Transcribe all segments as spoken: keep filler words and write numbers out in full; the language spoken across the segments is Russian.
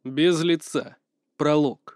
Без лица. Пролог.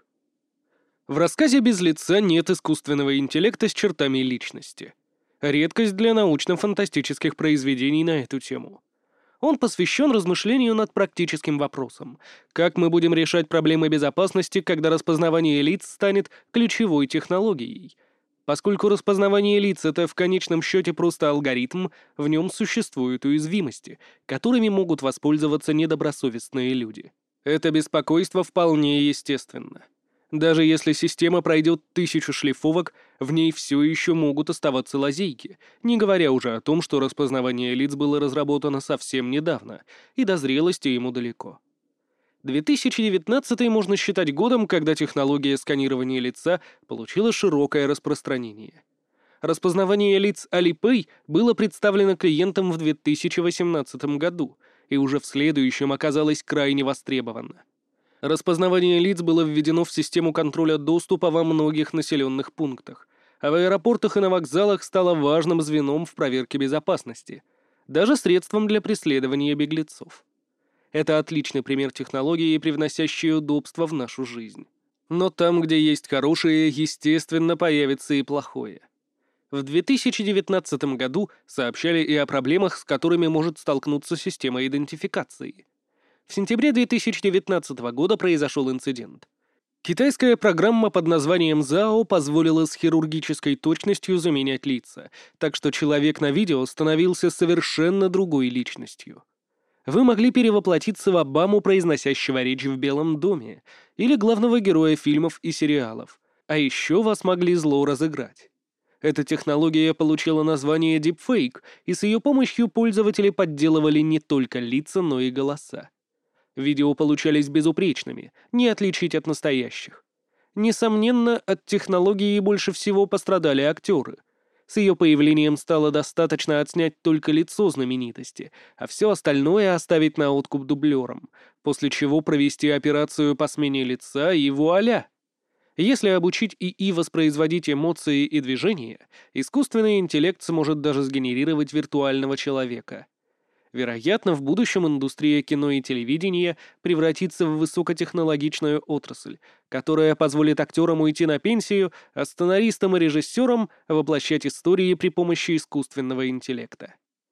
В рассказе «Без лица» нет искусственного интеллекта с чертами личности. Редкость для научно-фантастических произведений на эту тему. Он посвящен размышлению над практическим вопросом: как мы будем решать проблемы безопасности, когда распознавание лиц станет ключевой технологией. Поскольку распознавание лиц — это в конечном счете просто алгоритм, в нем существуют уязвимости, которыми могут воспользоваться недобросовестные люди. Это беспокойство вполне естественно. Даже если система пройдет тысячу шлифовок, в ней все еще могут оставаться лазейки, не говоря уже о том, что распознавание лиц было разработано совсем недавно, и до зрелости ему далеко. две тысячи девятнадцатый можно считать годом, когда технология сканирования лица получила широкое распространение. Распознавание лиц Alipay было представлено клиентам в две тысячи восемнадцатом году, и уже в следующем оказалось крайне востребовано. Распознавание лиц было введено в систему контроля доступа во многих населенных пунктах, а в аэропортах и на вокзалах стало важным звеном в проверке безопасности, даже средством для преследования беглецов. Это отличный пример технологии, привносящей удобство в нашу жизнь. Но там, где есть хорошее, естественно, появится и плохое. В две тысячи девятнадцатом году сообщали и о проблемах, с которыми может столкнуться система идентификации. В сентябре две тысячи девятнадцатого года произошел инцидент. Китайская программа под названием зао позволила с хирургической точностью заменять лица, так что человек на видео становился совершенно другой личностью. Вы могли перевоплотиться в Обаму, произносящего речь в Белом доме, или главного героя фильмов и сериалов, а еще вас могли зло разыграть. Эта технология получила название Deepfake, и с ее помощью пользователи подделывали не только лица, но и голоса. Видео получались безупречными, не отличить от настоящих. Несомненно, от технологии больше всего пострадали актеры. С ее появлением стало достаточно отснять только лицо знаменитости, а все остальное оставить на откуп дублерам, после чего провести операцию по смене лица и вуаля! Если обучить ИИ воспроизводить эмоции и движения, искусственный интеллект сможет даже сгенерировать виртуального человека. Вероятно, в будущем индустрия кино и телевидения превратится в высокотехнологичную отрасль, которая позволит актерам уйти на пенсию, а сценаристам и режиссерам воплощать истории при помощи искусственного интеллекта.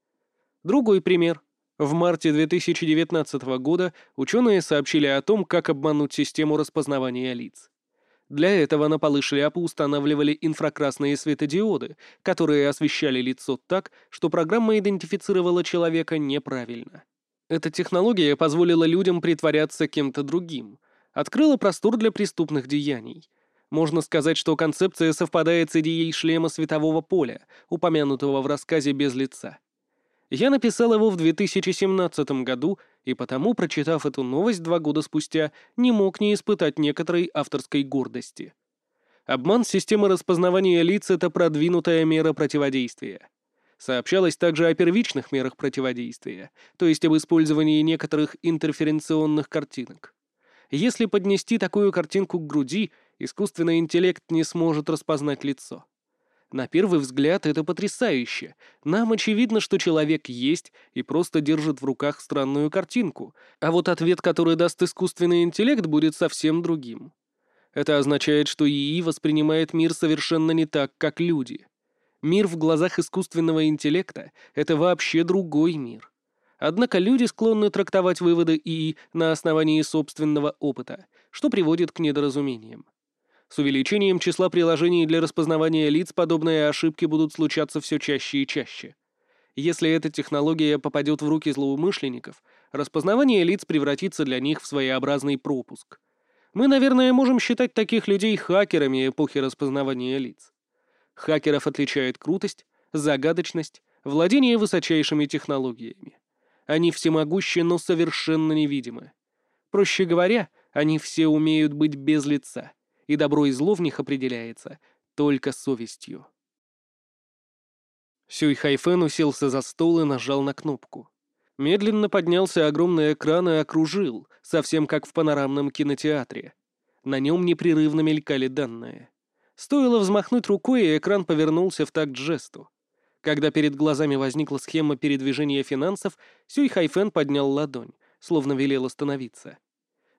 Другой пример. В марте две тысячи девятнадцатого года ученые сообщили о том, как обмануть систему распознавания лиц. Для этого на полы шляпы устанавливали инфракрасные светодиоды, которые освещали лицо так, что программа идентифицировала человека неправильно. Эта технология позволила людям притворяться кем-то другим, открыла простор для преступных деяний. Можно сказать, что концепция совпадает с идеей шлема светового поля, упомянутого в рассказе «Без лица». Я написал его в две тысячи семнадцатом году, и потому, прочитав эту новость два года спустя, не мог не испытать некоторой авторской гордости. Обман системы распознавания лиц — это продвинутая мера противодействия. Сообщалось также о первичных мерах противодействия, то есть об использовании некоторых интерференционных картинок. Если поднести такую картинку к груди, искусственный интеллект не сможет распознать лицо. На первый взгляд это потрясающе. Нам очевидно, что человек есть и просто держит в руках странную картинку, а вот ответ, который даст искусственный интеллект, будет совсем другим. Это означает, что ИИ воспринимает мир совершенно не так, как люди. Мир в глазах искусственного интеллекта — это вообще другой мир. Однако люди склонны трактовать выводы ИИ на основании собственного опыта, что приводит к недоразумениям. С увеличением числа приложений для распознавания лиц подобные ошибки будут случаться все чаще и чаще. Если эта технология попадет в руки злоумышленников, распознавание лиц превратится для них в своеобразный пропуск. Мы, наверное, можем считать таких людей хакерами эпохи распознавания лиц. Хакеров отличает крутость, загадочность, владение высочайшими технологиями. Они всемогущи, но совершенно невидимы. Проще говоря, они все умеют быть без лица. И добро и зло в них определяется только совестью. Сюй Хайфен уселся за стол и нажал на кнопку. Медленно поднялся огромный экран и окружил, совсем как в панорамном кинотеатре. На нем непрерывно мелькали данные. Стоило взмахнуть рукой, и экран повернулся в такт жесту. Когда перед глазами возникла схема передвижения финансов, Сюй Хайфен поднял ладонь, словно велел остановиться.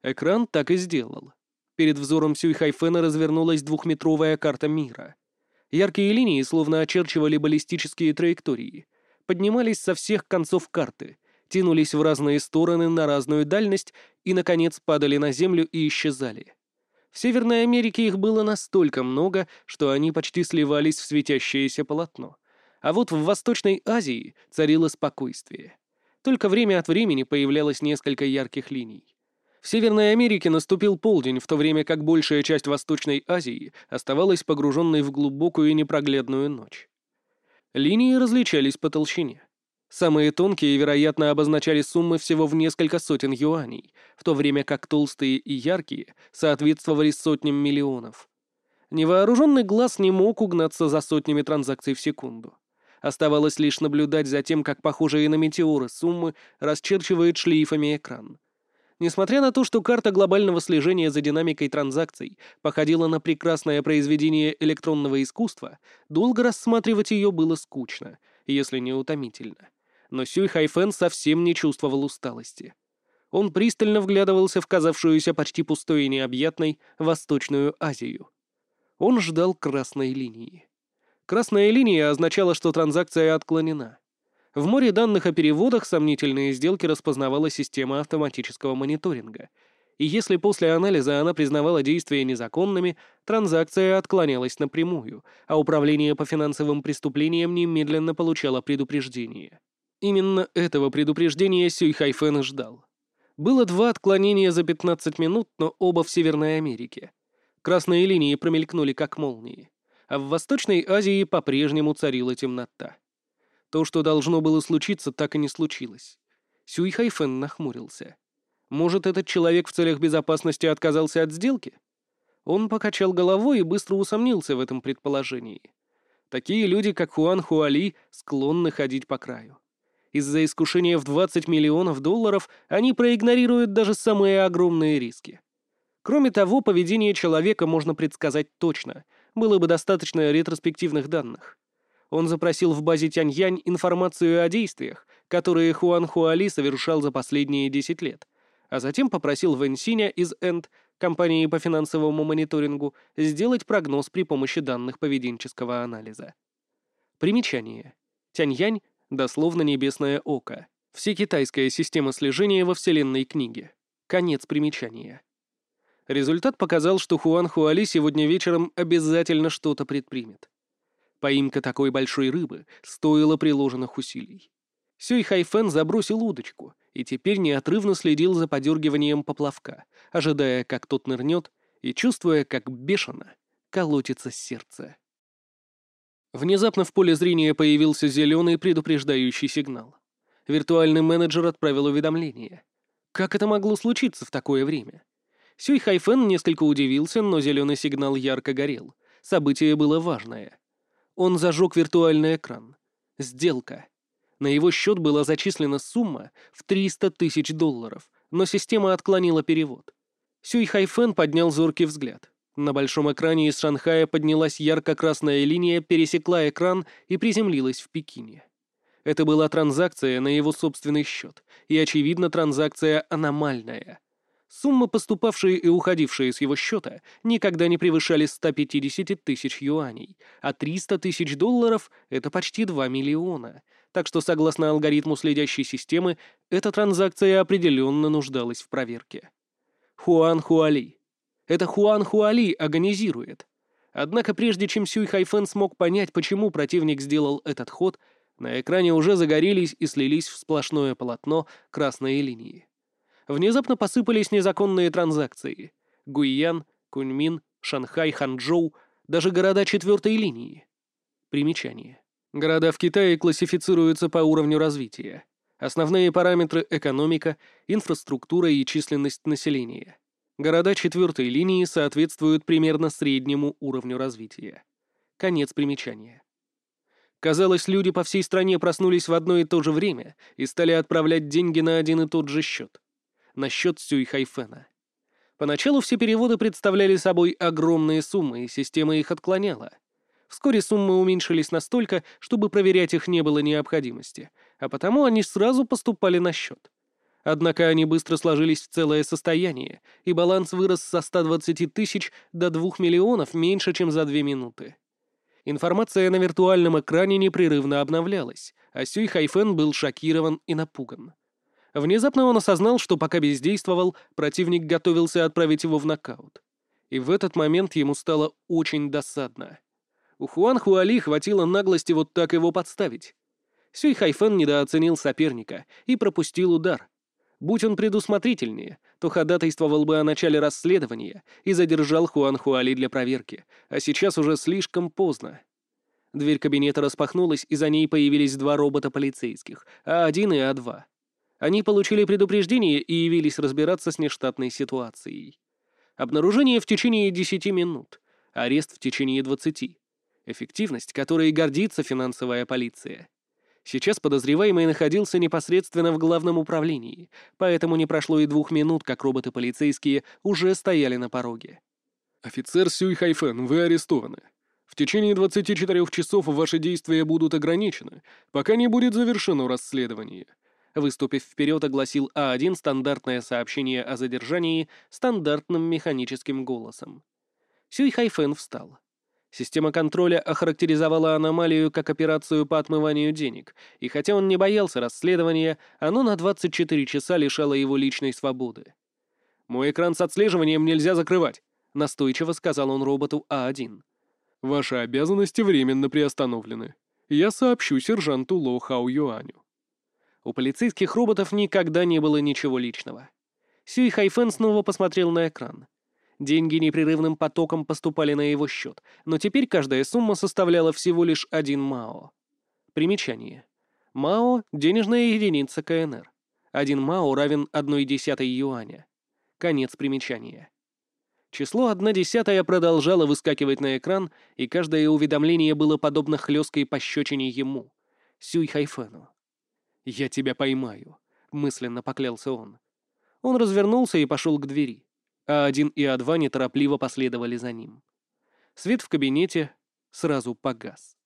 Экран так и сделал. Перед взором Сюй Хайфена развернулась двухметровая карта мира. Яркие линии словно очерчивали баллистические траектории, поднимались со всех концов карты, тянулись в разные стороны на разную дальность и, наконец, падали на Землю и исчезали. В Северной Америке их было настолько много, что они почти сливались в светящееся полотно. А вот в Восточной Азии царило спокойствие. Только время от времени появлялось несколько ярких линий. В Северной Америке наступил полдень, в то время как большая часть Восточной Азии оставалась погруженной в глубокую и непроглядную ночь. Линии различались по толщине. Самые тонкие, вероятно, обозначали суммы всего в несколько сотен юаней, в то время как толстые и яркие соответствовали сотням миллионов. Невооруженный глаз не мог угнаться за сотнями транзакций в секунду. Оставалось лишь наблюдать за тем, как похожие на метеоры суммы расчерчивают шлейфами экран. Несмотря на то, что карта глобального слежения за динамикой транзакций походила на прекрасное произведение электронного искусства, долго рассматривать ее было скучно, если не утомительно. Но Сюй Хайфен совсем не чувствовал усталости. Он пристально вглядывался в казавшуюся почти пустой и необъятной Восточную Азию. Он ждал красной линии. Красная линия означала, что транзакция отклонена. В море данных о переводах сомнительные сделки распознавала система автоматического мониторинга. И если после анализа она признавала действия незаконными, транзакция отклонялась напрямую, а Управление по финансовым преступлениям немедленно получало предупреждение. Именно этого предупреждения Сюй Хайфен ждал. Было два отклонения за пятнадцать минут, но оба в Северной Америке. Красные линии промелькнули как молнии, а в Восточной Азии по-прежнему царила темнота. То, что должно было случиться, так и не случилось. Сюй Хайфен нахмурился. Может, этот человек в целях безопасности отказался от сделки? Он покачал головой и быстро усомнился в этом предположении. Такие люди, как Хуан Хуали, склонны ходить по краю. Из-за искушения в двадцать миллионов долларов они проигнорируют даже самые огромные риски. Кроме того, поведение человека можно предсказать точно, было бы достаточно ретроспективных данных. Он запросил в базе Тяньянь информацию о действиях, которые Хуан Хуали совершал за последние десять лет, а затем попросил Вэнь Синя из Энд, компании по финансовому мониторингу, сделать прогноз при помощи данных поведенческого анализа. Примечание. Тяньянь — дословно «небесное око». Всекитайская система слежения во вселенной книги. Конец примечания. Результат показал, что Хуан Хуали сегодня вечером обязательно что-то предпримет. Поимка такой большой рыбы стоила приложенных усилий. Сюй Хайфен забросил удочку и теперь неотрывно следил за подергиванием поплавка, ожидая, как тот нырнет, и чувствуя, как бешено колотится сердце. Внезапно в поле зрения появился зеленый предупреждающий сигнал. Виртуальный менеджер отправил уведомление. Как это могло случиться в такое время? Сюй Хайфен несколько удивился, но зеленый сигнал ярко горел. Событие было важное. Он зажег виртуальный экран. Сделка. На его счет была зачислена сумма в триста тысяч долларов, но система отклонила перевод. Сюй Хайфен поднял зоркий взгляд. На большом экране из Шанхая поднялась ярко-красная линия, пересекла экран и приземлилась в Пекине. Это была транзакция на его собственный счет, и, очевидно, транзакция аномальная. Суммы, поступавшие и уходившие с его счета, никогда не превышали ста пятидесяти тысяч юаней, а триста тысяч долларов — это почти два миллиона. Так что, согласно алгоритму следящей системы, эта транзакция определенно нуждалась в проверке. Хуан Хуали. Это Хуан Хуали агонизирует. Однако прежде чем Сюй Хайфен смог понять, почему противник сделал этот ход, на экране уже загорелись и слились в сплошное полотно красные линии. Внезапно посыпались незаконные транзакции. Гуйян, Куньмин, Шанхай, Ханчжоу, даже города четвертой линии. Примечание. Города в Китае классифицируются по уровню развития. Основные параметры — экономика, инфраструктура и численность населения. Города четвертой линии соответствуют примерно среднему уровню развития. Конец примечания. Казалось, люди по всей стране проснулись в одно и то же время и стали отправлять деньги на один и тот же счет. На счет Сюй Хайфена. Поначалу все переводы представляли собой огромные суммы, и система их отклоняла. Вскоре суммы уменьшились настолько, чтобы проверять их не было необходимости, а потому они сразу поступали на счет. Однако они быстро сложились в целое состояние, и баланс вырос со ста двадцати тысяч до двух миллионов меньше, чем за две минуты. Информация на виртуальном экране непрерывно обновлялась, а Сюй Хайфен был шокирован и напуган. Внезапно он осознал, что пока бездействовал, противник готовился отправить его в нокаут. И в этот момент ему стало очень досадно. У Хуан Хуали хватило наглости вот так его подставить. Сюй Хайфен недооценил соперника и пропустил удар. Будь он предусмотрительнее, то ходатайствовал бы о начале расследования и задержал Хуан Хуали для проверки, а сейчас уже слишком поздно. Дверь кабинета распахнулась, и за ней появились два робота полицейских, А один и А два. Они получили предупреждение и явились разбираться с нештатной ситуацией. Обнаружение в течение десяти минут, арест в течение двадцати. Эффективность, которой гордится финансовая полиция. Сейчас подозреваемый находился непосредственно в главном управлении, поэтому не прошло и двух минут, как роботы-полицейские уже стояли на пороге. «Офицер Сюй Хайфен, вы арестованы. В течение двадцати четырёх часов ваши действия будут ограничены, пока не будет завершено расследование», выступив вперед, огласил А один стандартное сообщение о задержании стандартным механическим голосом. Сюй Хайфен встал. Система контроля охарактеризовала аномалию как операцию по отмыванию денег, и хотя он не боялся расследования, оно на двадцать четыре часа лишало его личной свободы. «Мой экран с отслеживанием нельзя закрывать», — настойчиво сказал он роботу А один. «Ваши обязанности временно приостановлены. Я сообщу сержанту Ло Хао Юаню». У полицейских роботов никогда не было ничего личного. Сюй Хайфен снова посмотрел на экран. Деньги непрерывным потоком поступали на его счет, но теперь каждая сумма составляла всего лишь один мао. Примечание. Мао — денежная единица ка эн эр. Один мао равен одной десятой юаня. Конец примечания. Число одна десятая продолжало выскакивать на экран, и каждое уведомление было подобно хлесткой пощечине ему, Сюй Хайфену. «Я тебя поймаю», — мысленно поклялся он. Он развернулся и пошел к двери. А один и А два неторопливо последовали за ним. Свет в кабинете сразу погас.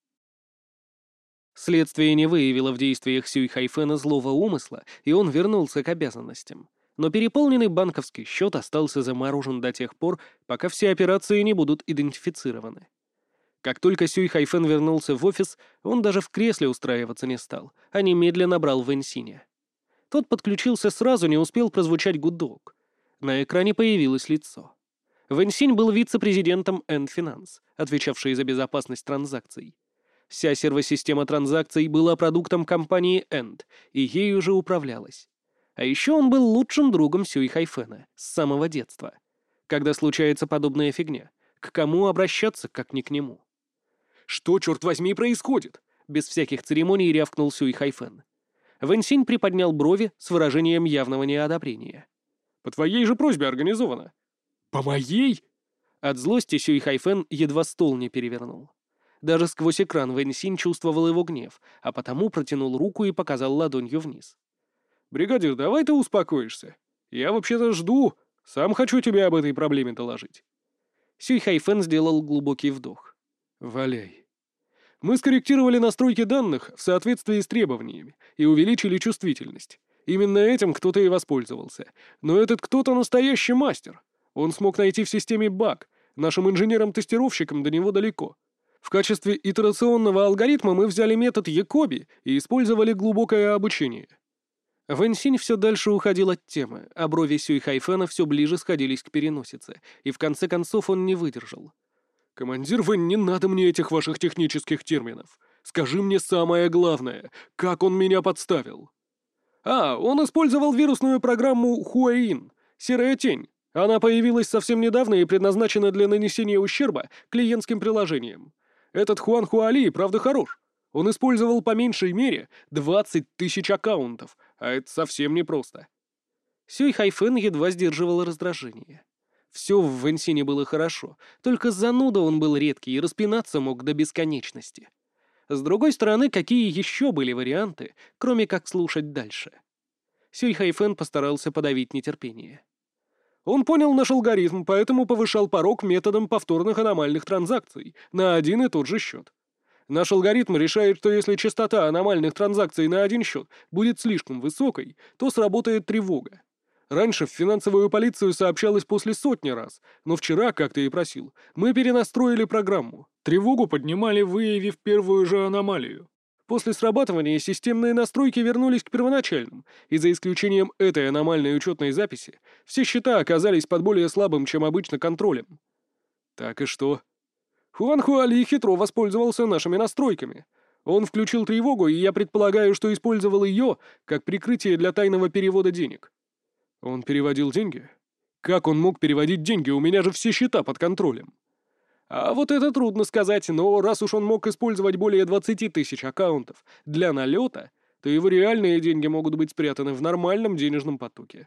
Следствие не выявило в действиях Сюй Хайфена злого умысла, и он вернулся к обязанностям. Но переполненный банковский счет остался заморожен до тех пор, пока все операции не будут идентифицированы. Как только Сюй Хайфен вернулся в офис, он даже в кресле устраиваться не стал, а немедленно набрал Вэнь Синя. Тот подключился сразу, не успел прозвучать гудок. На экране появилось лицо. Вэнь Синь был вице-президентом Ant Finance, отвечавшей за безопасность транзакций. Вся сервосистема транзакций была продуктом компании Ant, и ею уже управлялась. А еще он был лучшим другом Сюй Хайфена с самого детства. Когда случается подобная фигня, к кому обращаться, как не к нему? «Что, черт возьми, происходит?» Без всяких церемоний рявкнул Сюй Хайфен. Вэнь Синь приподнял брови с выражением явного неодобрения. «По твоей же просьбе организовано». «По моей?» От злости Сюй Хайфен едва стол не перевернул. Даже сквозь экран Вэнь Синь чувствовал его гнев, а потому протянул руку и показал ладонью вниз. «Бригадир, давай ты успокоишься. Я вообще-то жду. Сам хочу тебе об этой проблеме доложить». Сюй Хайфен сделал глубокий вдох. «Валяй. Мы скорректировали настройки данных в соответствии с требованиями и увеличили чувствительность. Именно этим кто-то и воспользовался. Но этот кто-то настоящий мастер. Он смог найти в системе баг. Нашим инженерам-тестировщикам до него далеко. В качестве итерационного алгоритма мы взяли метод Якоби и использовали глубокое обучение». Вэнь Синь все дальше уходил от темы, а брови Сюй Хайфена все ближе сходились к переносице, и в конце концов он не выдержал. «Командир Вэнь, не надо мне этих ваших технических терминов. Скажи мне самое главное, как он меня подставил?» «А, он использовал вирусную программу Хуэин, серая тень. Она появилась совсем недавно и предназначена для нанесения ущерба клиентским приложениям. Этот Хуан Хуали, правда, хорош. Он использовал по меньшей мере двадцать тысяч аккаунтов, а это совсем непросто». Сюй Хайфен едва сдерживал раздражение. Все в Вэнь Сине было хорошо, только зануда он был редкий и распинаться мог до бесконечности. С другой стороны, какие еще были варианты, кроме как слушать дальше? Сюй Хайфен постарался подавить нетерпение. Он понял наш алгоритм, поэтому повышал порог методом повторных аномальных транзакций на один и тот же счет. Наш алгоритм решает, что если частота аномальных транзакций на один счет будет слишком высокой, то сработает тревога. Раньше в финансовую полицию сообщалось после сотни раз, но вчера, как ты и просил, мы перенастроили программу. Тревогу поднимали, выявив первую же аномалию. После срабатывания системные настройки вернулись к первоначальным, и за исключением этой аномальной учетной записи, все счета оказались под более слабым, чем обычно, контролем. Так и что? Хуан Хуали хитро воспользовался нашими настройками. Он включил тревогу, и я предполагаю, что использовал ее как прикрытие для тайного перевода денег. Он переводил деньги? Как он мог переводить деньги? У меня же все счета под контролем. А вот это трудно сказать, но раз уж он мог использовать более двадцати тысяч аккаунтов для налета, то его реальные деньги могут быть спрятаны в нормальном денежном потоке.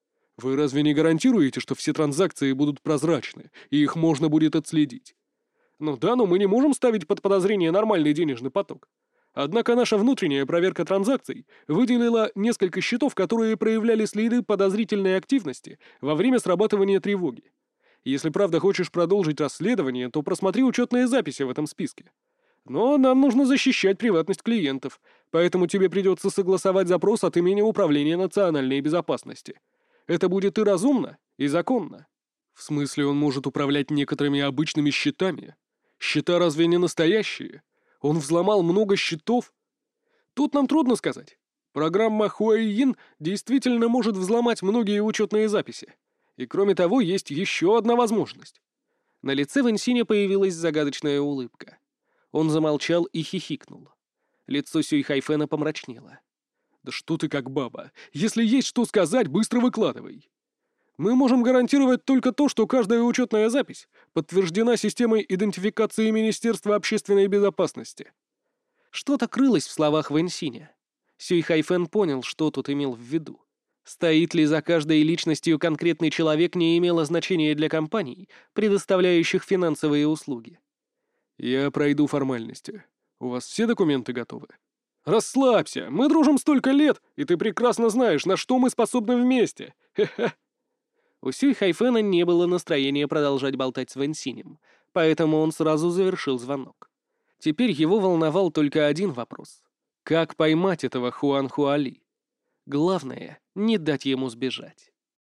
Вы разве не гарантируете, что все транзакции будут прозрачны, и их можно будет отследить? Ну да, но мы не можем ставить под подозрение нормальный денежный поток. Однако наша внутренняя проверка транзакций выделила несколько счетов, которые проявляли следы подозрительной активности во время срабатывания тревоги. Если правда хочешь продолжить расследование, то просмотри учетные записи в этом списке. Но нам нужно защищать приватность клиентов, поэтому тебе придется согласовать запрос от имени Управления национальной безопасности. Это будет и разумно, и законно. В смысле, он может управлять некоторыми обычными счетами? Счета разве не настоящие? Он взломал много счетов? Тут нам трудно сказать. Программа Хуэйин действительно может взломать многие учетные записи. И кроме того, есть еще одна возможность. На лице Вэньсиня появилась загадочная улыбка. Он замолчал и хихикнул. Лицо Сюй Хайфена помрачнело. «Да что ты как баба! Если есть что сказать, быстро выкладывай!» «Мы можем гарантировать только то, что каждая учетная запись подтверждена системой идентификации Министерства общественной безопасности». Что-то крылось в словах Вэньсиня. Сюй Хайфен понял, что тут имел в виду. Стоит ли за каждой личностью конкретный человек, не имело значения для компаний, предоставляющих финансовые услуги. «Я пройду формальности. У вас все документы готовы?» «Расслабься, мы дружим столько лет, и ты прекрасно знаешь, на что мы способны вместе. Хе-хе». У Сюй Хайфена не было настроения продолжать болтать с Вэньсинем, поэтому он сразу завершил звонок. Теперь его волновал только один вопрос. Как поймать этого Хуан Хуали? Главное — не дать ему сбежать.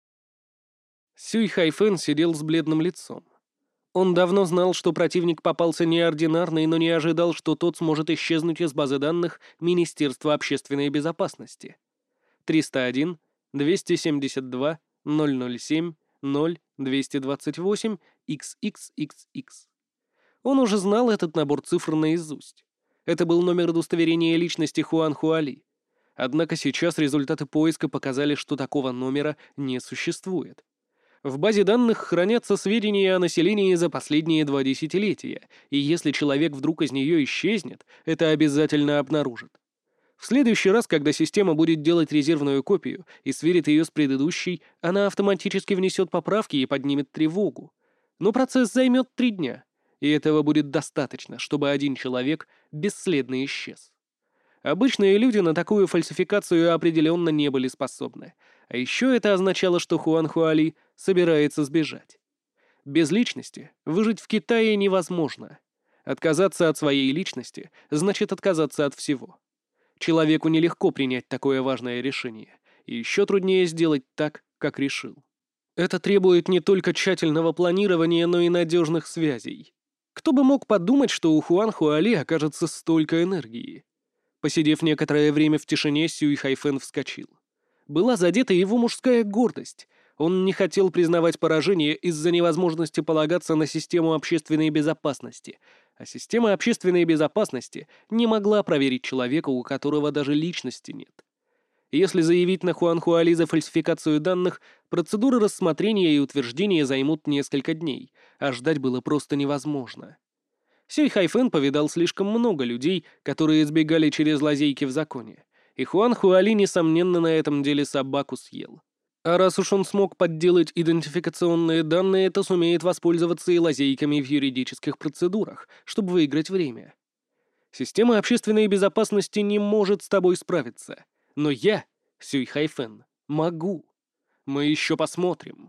Сюй Хайфен сидел с бледным лицом. Он давно знал, что противник попался неординарный, но не ожидал, что тот сможет исчезнуть из базы данных Министерства общественной безопасности. триста один, двести семьдесят два, ноль ноль семь, ноль, двести двадцать восемь, икс икс икс икс. Он уже знал этот набор цифр наизусть. Это был номер удостоверения личности Хуан Хуали. Однако сейчас результаты поиска показали, что такого номера не существует. В базе данных хранятся сведения о населении за последние два десятилетия, и если человек вдруг из нее исчезнет, это обязательно обнаружит. В следующий раз, когда система будет делать резервную копию и сверит ее с предыдущей, она автоматически внесет поправки и поднимет тревогу. Но процесс займет три дня, и этого будет достаточно, чтобы один человек бесследно исчез. Обычные люди на такую фальсификацию определенно не были способны. А еще это означало, что Хуан Хуали собирается сбежать. Без личности выжить в Китае невозможно. Отказаться от своей личности значит отказаться от всего. Человеку нелегко принять такое важное решение, и еще труднее сделать так, как решил. Это требует не только тщательного планирования, но и надежных связей. Кто бы мог подумать, что у Хуан Хуали окажется столько энергии? Посидев некоторое время в тишине, Сюй Хайфен вскочил. Была задета его мужская гордость. Он не хотел признавать поражение из-за невозможности полагаться на систему общественной безопасности. А система общественной безопасности не могла проверить человека, у которого даже личности нет. Если заявить на Хуан Хуали за фальсификацию данных, процедуры рассмотрения и утверждения займут несколько дней, а ждать было просто невозможно. Сюй Хайфен повидал слишком много людей, которые избегали через лазейки в законе, и Хуан Хуали, несомненно, на этом деле собаку съел. А раз уж он смог подделать идентификационные данные, то сумеет воспользоваться и лазейками в юридических процедурах, чтобы выиграть время. Система общественной безопасности не может с тобой справиться, но я, Сюй Хайфен, могу. Мы еще посмотрим.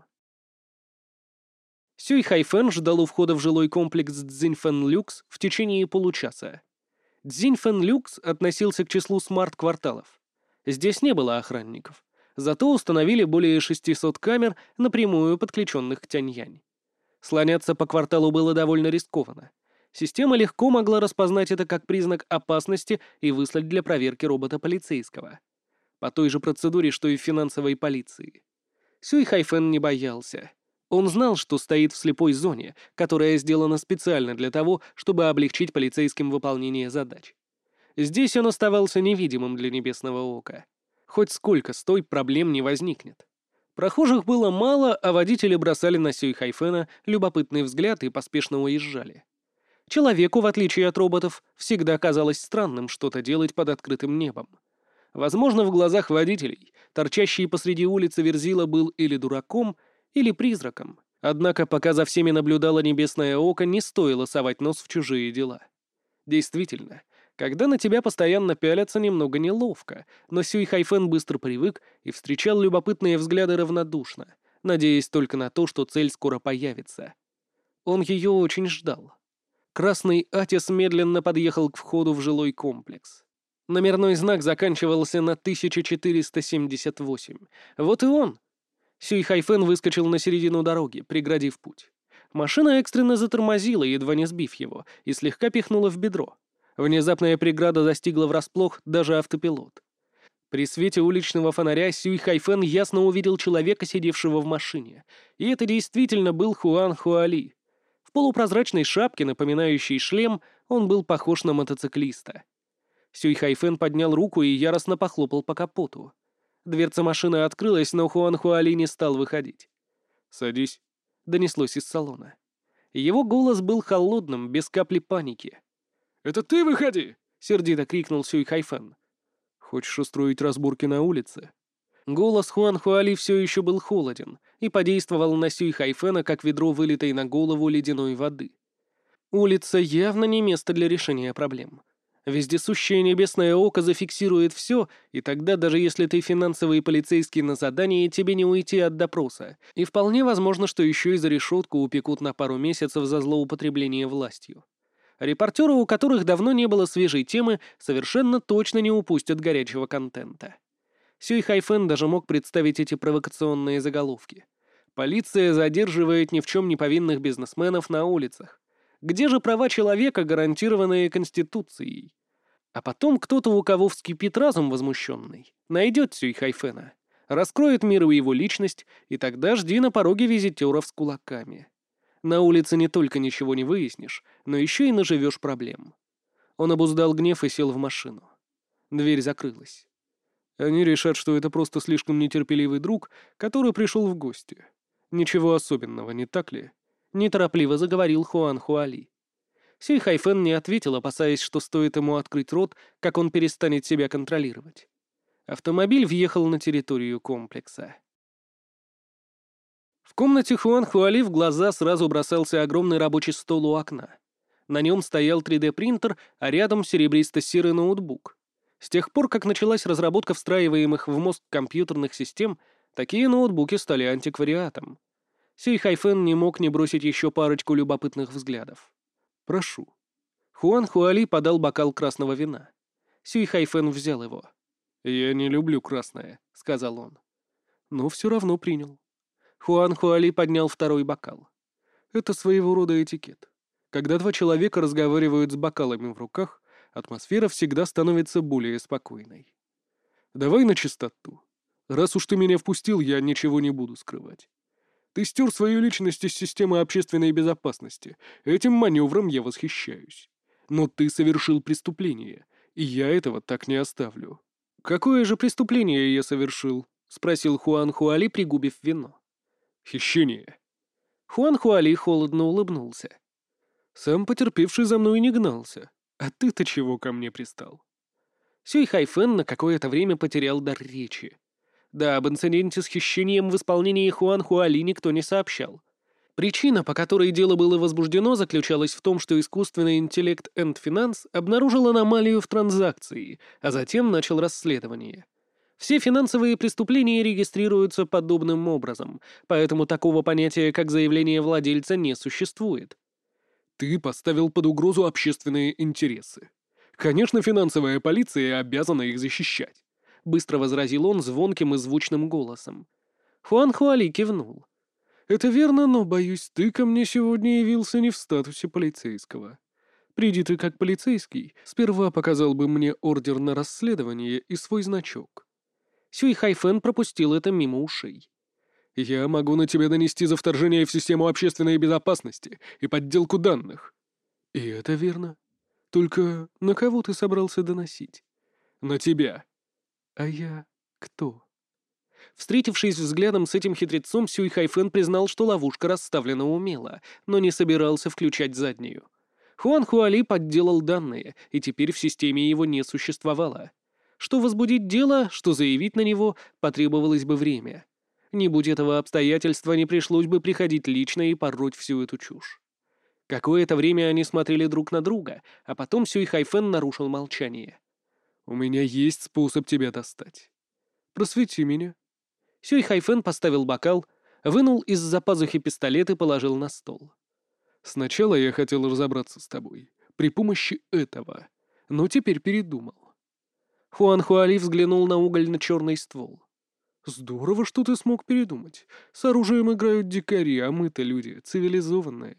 Сюй Хайфен ждал у входа в жилой комплекс Цзиньфэн Люкс в течение получаса. Цзиньфэн Люкс относился к числу смарт-кварталов. Здесь не было охранников, зато установили более шестисот камер, напрямую подключенных к Тяньянь. Слоняться по кварталу было довольно рискованно. Система легко могла распознать это как признак опасности и выслать для проверки робота полицейского. По той же процедуре, что и в финансовой полиции. Сюй Хайфен не боялся. Он знал, что стоит в слепой зоне, которая сделана специально для того, чтобы облегчить полицейским выполнение задач. Здесь он оставался невидимым для Небесного Ока. Хоть сколько стой, проблем не возникнет. Прохожих было мало, а водители бросали на Сюй Хайфена любопытный взгляд и поспешно уезжали. Человеку, в отличие от роботов, всегда казалось странным что-то делать под открытым небом. Возможно, в глазах водителей торчащий посреди улицы Верзила был или дураком, или призраком. Однако, пока за всеми наблюдало Небесное Око, не стоило совать нос в чужие дела. Действительно, когда на тебя постоянно пялятся, немного неловко, но Сюй Хайфен быстро привык и встречал любопытные взгляды равнодушно, надеясь только на то, что цель скоро появится. Он ее очень ждал. Красный Атис медленно подъехал к входу в жилой комплекс. Номерной знак заканчивался на тысяча четыреста семьдесят восемь. Вот и он. Сюй Хайфен выскочил на середину дороги, преградив путь. Машина экстренно затормозила, едва не сбив его, и слегка пихнула в бедро. Внезапная преграда застигла врасплох даже автопилот. При свете уличного фонаря Сюй Хайфен ясно увидел человека, сидевшего в машине. И это действительно был Хуан Хуали. В полупрозрачной шапке, напоминающей шлем, он был похож на мотоциклиста. Сюй Хайфен поднял руку и яростно похлопал по капоту. Дверца машины открылась, но Хуан Хуали не стал выходить. «Садись», — донеслось из салона. Его голос был холодным, без капли паники. «Это ты выходи!» — сердито крикнул Сюй Хайфен. «Хочешь устроить разборки на улице?» Голос Хуан Хуали все еще был холоден и подействовал на Сюй Хайфена, как ведро вылитой на голову ледяной воды. Улица явно не место для решения проблем. Вездесущее Небесное Око зафиксирует все, и тогда, даже если ты финансовый полицейский на задании, тебе не уйти от допроса, и вполне возможно, что еще и за решетку упекут на пару месяцев за злоупотребление властью. Репортеры, у которых давно не было свежей темы, совершенно точно не упустят горячего контента. Сюй Хайфен даже мог представить эти провокационные заголовки. «Полиция задерживает ни в чем не повинных бизнесменов на улицах. Где же права человека, гарантированные Конституцией?» А потом кто-то, у кого вскипит разум возмущенный, найдет Сюй Хайфена, раскроет миру его личность, и тогда жди на пороге визитеров с кулаками. На улице не только ничего не выяснишь, но еще и наживешь проблем. Он обуздал гнев и сел в машину. Дверь закрылась. Они решат, что это просто слишком нетерпеливый друг, который пришел в гости. Ничего особенного, не так ли? Неторопливо заговорил Хуан Хуали. Сюй Хайфен не ответил, опасаясь, что стоит ему открыть рот, как он перестанет себя контролировать. Автомобиль въехал на территорию комплекса. В комнате Хуан Хуали в глаза сразу бросался огромный рабочий стол у окна. На нем стоял три дэ принтер, а рядом серебристо-серый ноутбук. С тех пор, как началась разработка встраиваемых в мозг компьютерных систем, такие ноутбуки стали антиквариатом. Сюй Хайфен не мог не бросить еще парочку любопытных взглядов. «Прошу». Хуан Хуали подал бокал красного вина. Сюй Хайфен взял его. «Я не люблю красное», — сказал он. Но все равно принял. Хуан Хуали поднял второй бокал. «Это своего рода этикет. Когда два человека разговаривают с бокалами в руках, атмосфера всегда становится более спокойной. Давай на чистоту. Раз уж ты меня впустил, я ничего не буду скрывать. Ты стер свою личность из системы общественной безопасности. Этим маневром я восхищаюсь. Но ты совершил преступление, и я этого так не оставлю». «Какое же преступление я совершил?» — спросил Хуан Хуали, пригубив вино. «Хищение». Хуан Хуали холодно улыбнулся. «Сам потерпевший за мной не гнался. А ты-то чего ко мне пристал?» Сюй Хайфен на какое-то время потерял дар речи. Да, об инциденте с хищением в исполнении Хуан Хуали никто не сообщал. Причина, по которой дело было возбуждено, заключалась в том, что искусственный интеллект End Finance обнаружил аномалию в транзакции, а затем начал расследование. Все финансовые преступления регистрируются подобным образом, поэтому такого понятия, как заявление владельца, не существует. «Ты поставил под угрозу общественные интересы. Конечно, финансовая полиция обязана их защищать», — быстро возразил он звонким и звучным голосом. Хуан Хуали кивнул. «Это верно, но, боюсь, ты ко мне сегодня явился не в статусе полицейского. Приди ты как полицейский, сперва показал бы мне ордер на расследование и свой значок». Сюй Хайфен пропустил это мимо ушей. «Я могу на тебя донести за вторжение в систему общественной безопасности и подделку данных». «И это верно. Только на кого ты собрался доносить?» «На тебя». «А я кто?» Встретившись взглядом с этим хитрецом, Сюй Хайфен признал, что ловушка расставлена умело, но не собирался включать заднюю. Хуан Хуали подделал данные, и теперь в системе его не существовало. Что возбудить дело, что заявить на него, потребовалось бы время. Не будь этого обстоятельства, не пришлось бы приходить лично и пороть всю эту чушь. Какое-то время они смотрели друг на друга, а потом Сюй Хайфен нарушил молчание. «У меня есть способ тебя достать. Просвети меня». Сюй Хайфен поставил бокал, вынул из-за пазухи пистолет и положил на стол. «Сначала я хотел разобраться с тобой при помощи этого, но теперь передумал». Хуан Хуали взглянул на угольно-черный ствол. «Здорово, что ты смог передумать. С оружием играют дикари, а мы-то люди цивилизованные».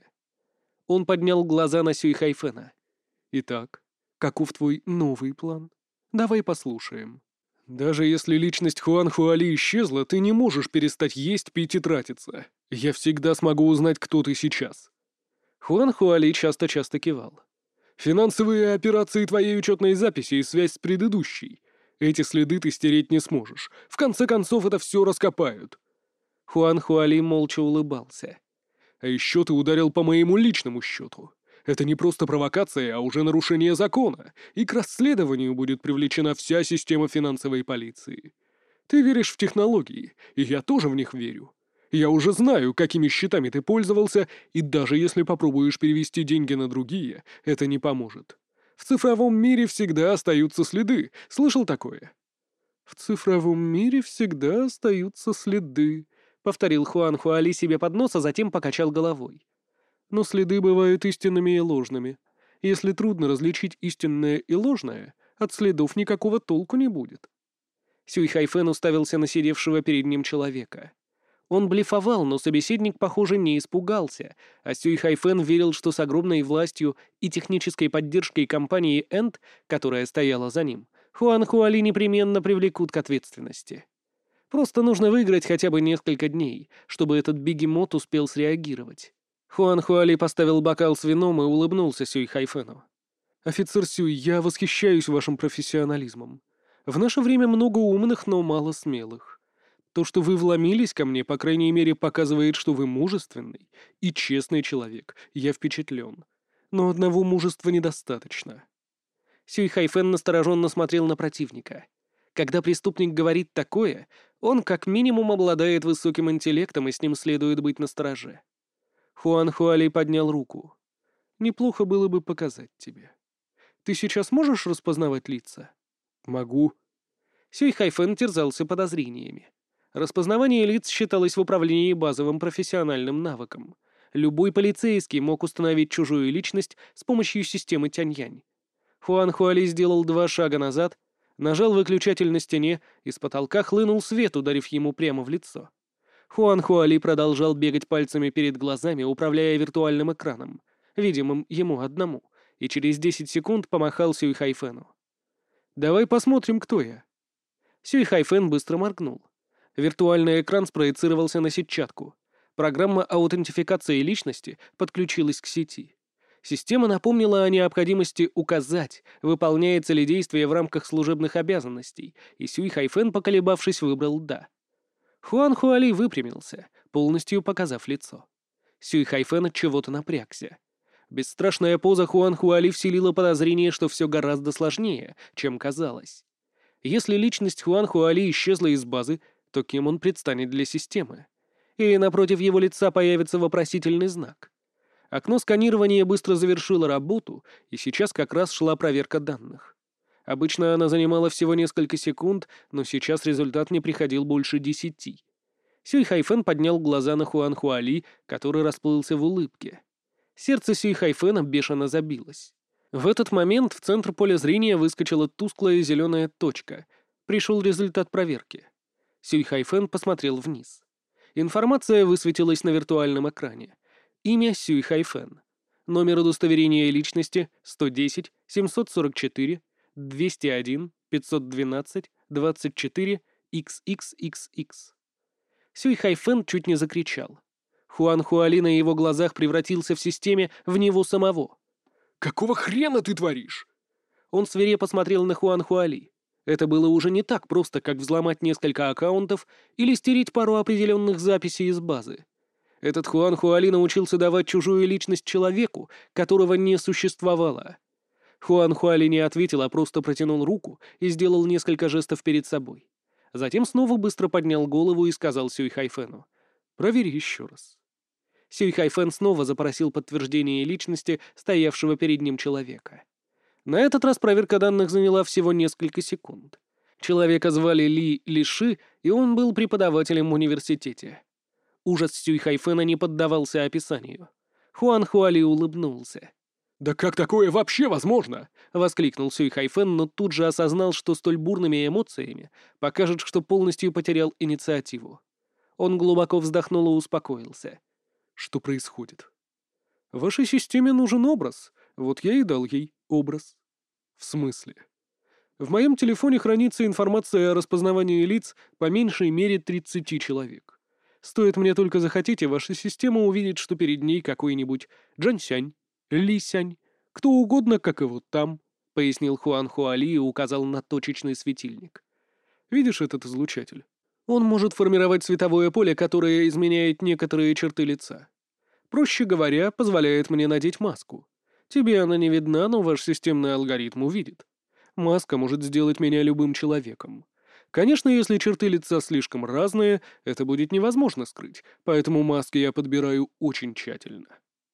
Он поднял глаза на Сюй Хайфена. «Итак, каков твой новый план? Давай послушаем». «Даже если личность Хуан Хуали исчезла, ты не можешь перестать есть, пить и тратиться. Я всегда смогу узнать, кто ты сейчас». Хуан Хуали часто-часто кивал. «Финансовые операции твоей учетной записи и связь с предыдущей. Эти следы ты стереть не сможешь. В конце концов, это все раскопают». Хуан Хуали молча улыбался. «А еще ты ударил по моему личному счету. Это не просто провокация, а уже нарушение закона, и к расследованию будет привлечена вся система финансовой полиции. Ты веришь в технологии, и я тоже в них верю. Я уже знаю, какими счетами ты пользовался, и даже если попробуешь перевести деньги на другие, это не поможет. В цифровом мире всегда остаются следы. Слышал такое?» «В цифровом мире всегда остаются следы», — повторил Хуан Хуали себе под нос, а затем покачал головой. «Но следы бывают истинными и ложными. Если трудно различить истинное и ложное, от следов никакого толку не будет». Сюй Хайфен уставился на сидевшего перед ним человека. Он блефовал, но собеседник, похоже, не испугался, а Сюй Хайфен верил, что с огромной властью и технической поддержкой компании Энд, которая стояла за ним, Хуан Хуали непременно привлекут к ответственности. Просто нужно выиграть хотя бы несколько дней, чтобы этот бегемот успел среагировать. Хуан Хуали поставил бокал с вином и улыбнулся Сюй Хайфену. «Офицер Сюй, я восхищаюсь вашим профессионализмом. В наше время много умных, но мало смелых. То, что вы вломились ко мне, по крайней мере, показывает, что вы мужественный и честный человек. Я впечатлен. Но одного мужества недостаточно». Сюй Хайфен настороженно смотрел на противника. Когда преступник говорит такое, он как минимум обладает высоким интеллектом, и с ним следует быть настороже. Хуан Хуали поднял руку. «Неплохо было бы показать тебе. Ты сейчас можешь распознавать лица?» «Могу». Сюй Хайфен терзался подозрениями. Распознавание лиц считалось в управлении базовым профессиональным навыком. Любой полицейский мог установить чужую личность с помощью системы Тяньянь. Хуан Хуали сделал два шага назад, нажал выключатель на стене, и с потолка хлынул свет, ударив ему прямо в лицо. Хуан Хуали продолжал бегать пальцами перед глазами, управляя виртуальным экраном, видимым ему одному, и через десять секунд помахал Сюй Хайфену. «Давай посмотрим, кто я». Сюй Хайфен быстро моргнул. Виртуальный экран спроецировался на сетчатку. Программа аутентификации личности подключилась к сети. Система напомнила о необходимости указать, выполняется ли действие в рамках служебных обязанностей, и Сюй Хайфен, поколебавшись, выбрал «да». Хуан Хуали выпрямился, полностью показав лицо. Сюй Хайфен от чего-то напрягся. Бесстрашная поза Хуан Хуали вселила подозрение, что все гораздо сложнее, чем казалось. Если личность Хуан Хуали исчезла из базы, то кем он предстанет для системы? Или напротив его лица появится вопросительный знак? Окно сканирования быстро завершило работу, и сейчас как раз шла проверка данных. Обычно она занимала всего несколько секунд, но сейчас результат не приходил больше десяти. Сюй Хайфен поднял глаза на Хуан Хуали, который расплылся в улыбке. Сердце Сюй Хайфена бешено забилось. В этот момент в центр поля зрения выскочила тусклая зеленая точка. Пришел результат проверки. Сюй Хайфен посмотрел вниз. Информация высветилась на виртуальном экране. Имя Сюй Хайфен. Номер удостоверения личности сто десять семьсот сорок четыре двести один пятьсот двенадцать двадцать четыре икс икс икс икс. Сюй Хайфен чуть не закричал. Хуан Хуали на его глазах превратился в системе в него самого. «Какого хрена ты творишь?» Он свирепо смотрел на Хуан Хуали. Это было уже не так просто, как взломать несколько аккаунтов или стереть пару определенных записей из базы. Этот Хуан Хуали научился давать чужую личность человеку, которого не существовало. Хуан Хуали не ответил, а просто протянул руку и сделал несколько жестов перед собой. Затем снова быстро поднял голову и сказал Сюй Хайфену: «Провери еще раз». Сюй Хайфен снова запросил подтверждение личности стоявшего перед ним человека. На этот раз проверка данных заняла всего несколько секунд. Человека звали Ли Лиши, и он был преподавателем в университете. Ужас Сюй Хайфена не поддавался описанию. Хуан Хуали улыбнулся. «Да как такое вообще возможно?» — воскликнул Сюй Хайфен, но тут же осознал, что столь бурными эмоциями покажет, что полностью потерял инициативу. Он глубоко вздохнул и успокоился. «Что происходит?» «Вашей системе нужен образ. Вот я и дал ей образ». «В смысле?» «В моем телефоне хранится информация о распознавании лиц по меньшей мере тридцати человек. Стоит мне только захотеть, и ваша система увидит, что перед ней какой-нибудь Джансянь, Лисянь, кто угодно, как и вот там», — пояснил Хуан Хуали и указал на точечный светильник. «Видишь этот излучатель? Он может формировать световое поле, которое изменяет некоторые черты лица. Проще говоря, позволяет мне надеть маску. Тебе она не видна, но ваш системный алгоритм увидит. Маска может сделать меня любым человеком. Конечно, если черты лица слишком разные, это будет невозможно скрыть, поэтому маски я подбираю очень тщательно».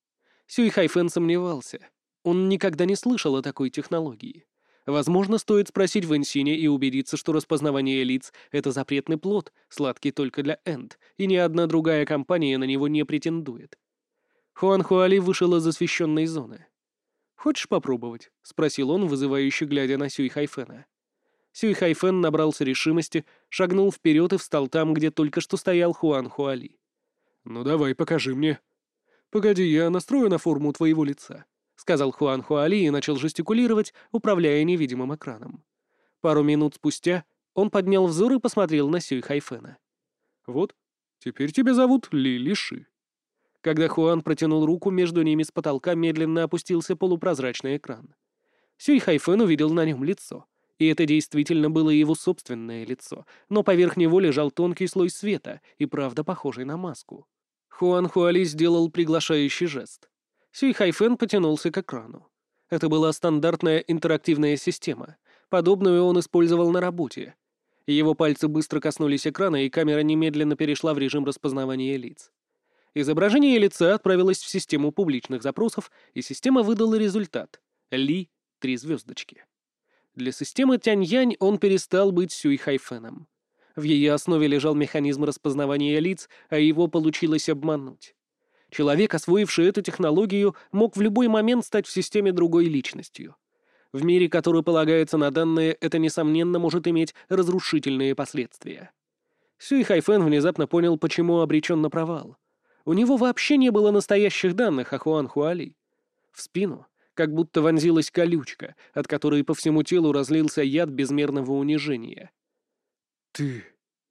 Сюй Хайфен сомневался. Он никогда не слышал о такой технологии. Возможно, стоит спросить в Энсине и убедиться, что распознавание лиц — это запретный плод, сладкий только для Энд, и ни одна другая компания на него не претендует. Хуан Хуали вышел из освещенной зоны. «Хочешь попробовать?» — спросил он, вызывающе глядя на Сюй Хайфена. Сюй Хайфен набрался решимости, шагнул вперед и встал там, где только что стоял Хуан Хуали. «Ну давай, покажи мне». «Погоди, я настрою на форму твоего лица», — сказал Хуан Хуали и начал жестикулировать, управляя невидимым экраном. Пару минут спустя он поднял взор и посмотрел на Сюй Хайфена. «Вот, теперь тебя зовут Ли Лиши». Когда Хуан протянул руку, между ними с потолка медленно опустился полупрозрачный экран. Сюй Хайфен увидел на нем лицо. И это действительно было его собственное лицо, но поверх него лежал тонкий слой света, и правда похожий на маску. Хуан Хуали сделал приглашающий жест. Сюй Хайфен потянулся к экрану. Это была стандартная интерактивная система. Подобную он использовал на работе. Его пальцы быстро коснулись экрана, и камера немедленно перешла в режим распознавания лиц. Изображение лица отправилось в систему публичных запросов, и система выдала результат. Ли — три звездочки. Для системы Тянь-Янь он перестал быть Сюй Хайфеном. В ее основе лежал механизм распознавания лиц, а его получилось обмануть. Человек, освоивший эту технологию, мог в любой момент стать в системе другой личностью. В мире, который полагается на данные, это, несомненно, может иметь разрушительные последствия. Сюй Хайфен внезапно понял, почему обречен на провал. У него вообще не было настоящих данных о Хуан Хуали. В спину как будто вонзилась колючка, от которой по всему телу разлился яд безмерного унижения. «Ты...»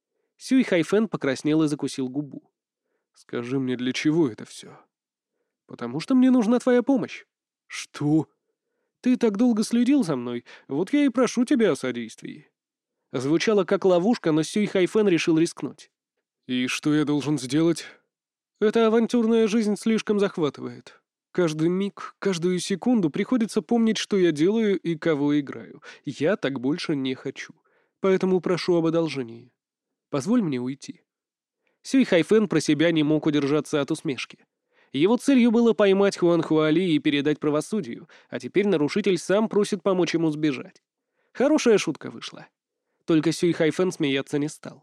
Сюй Хайфен покраснел и закусил губу. «Скажи мне, для чего это все?» «Потому что мне нужна твоя помощь». «Что?» «Ты так долго следил за мной, вот я и прошу тебя о содействии». Звучало как ловушка, но Сюй Хайфен решил рискнуть. «И что я должен сделать?» «Эта авантюрная жизнь слишком захватывает. Каждый миг, каждую секунду приходится помнить, что я делаю и кого играю. Я так больше не хочу. Поэтому прошу об одолжении. Позволь мне уйти». Сюй Хайфен про себя не мог удержаться от усмешки. Его целью было поймать Хуан Хуали и передать правосудию, а теперь нарушитель сам просит помочь ему сбежать. Хорошая шутка вышла. Только Сюй Хайфен смеяться не стал.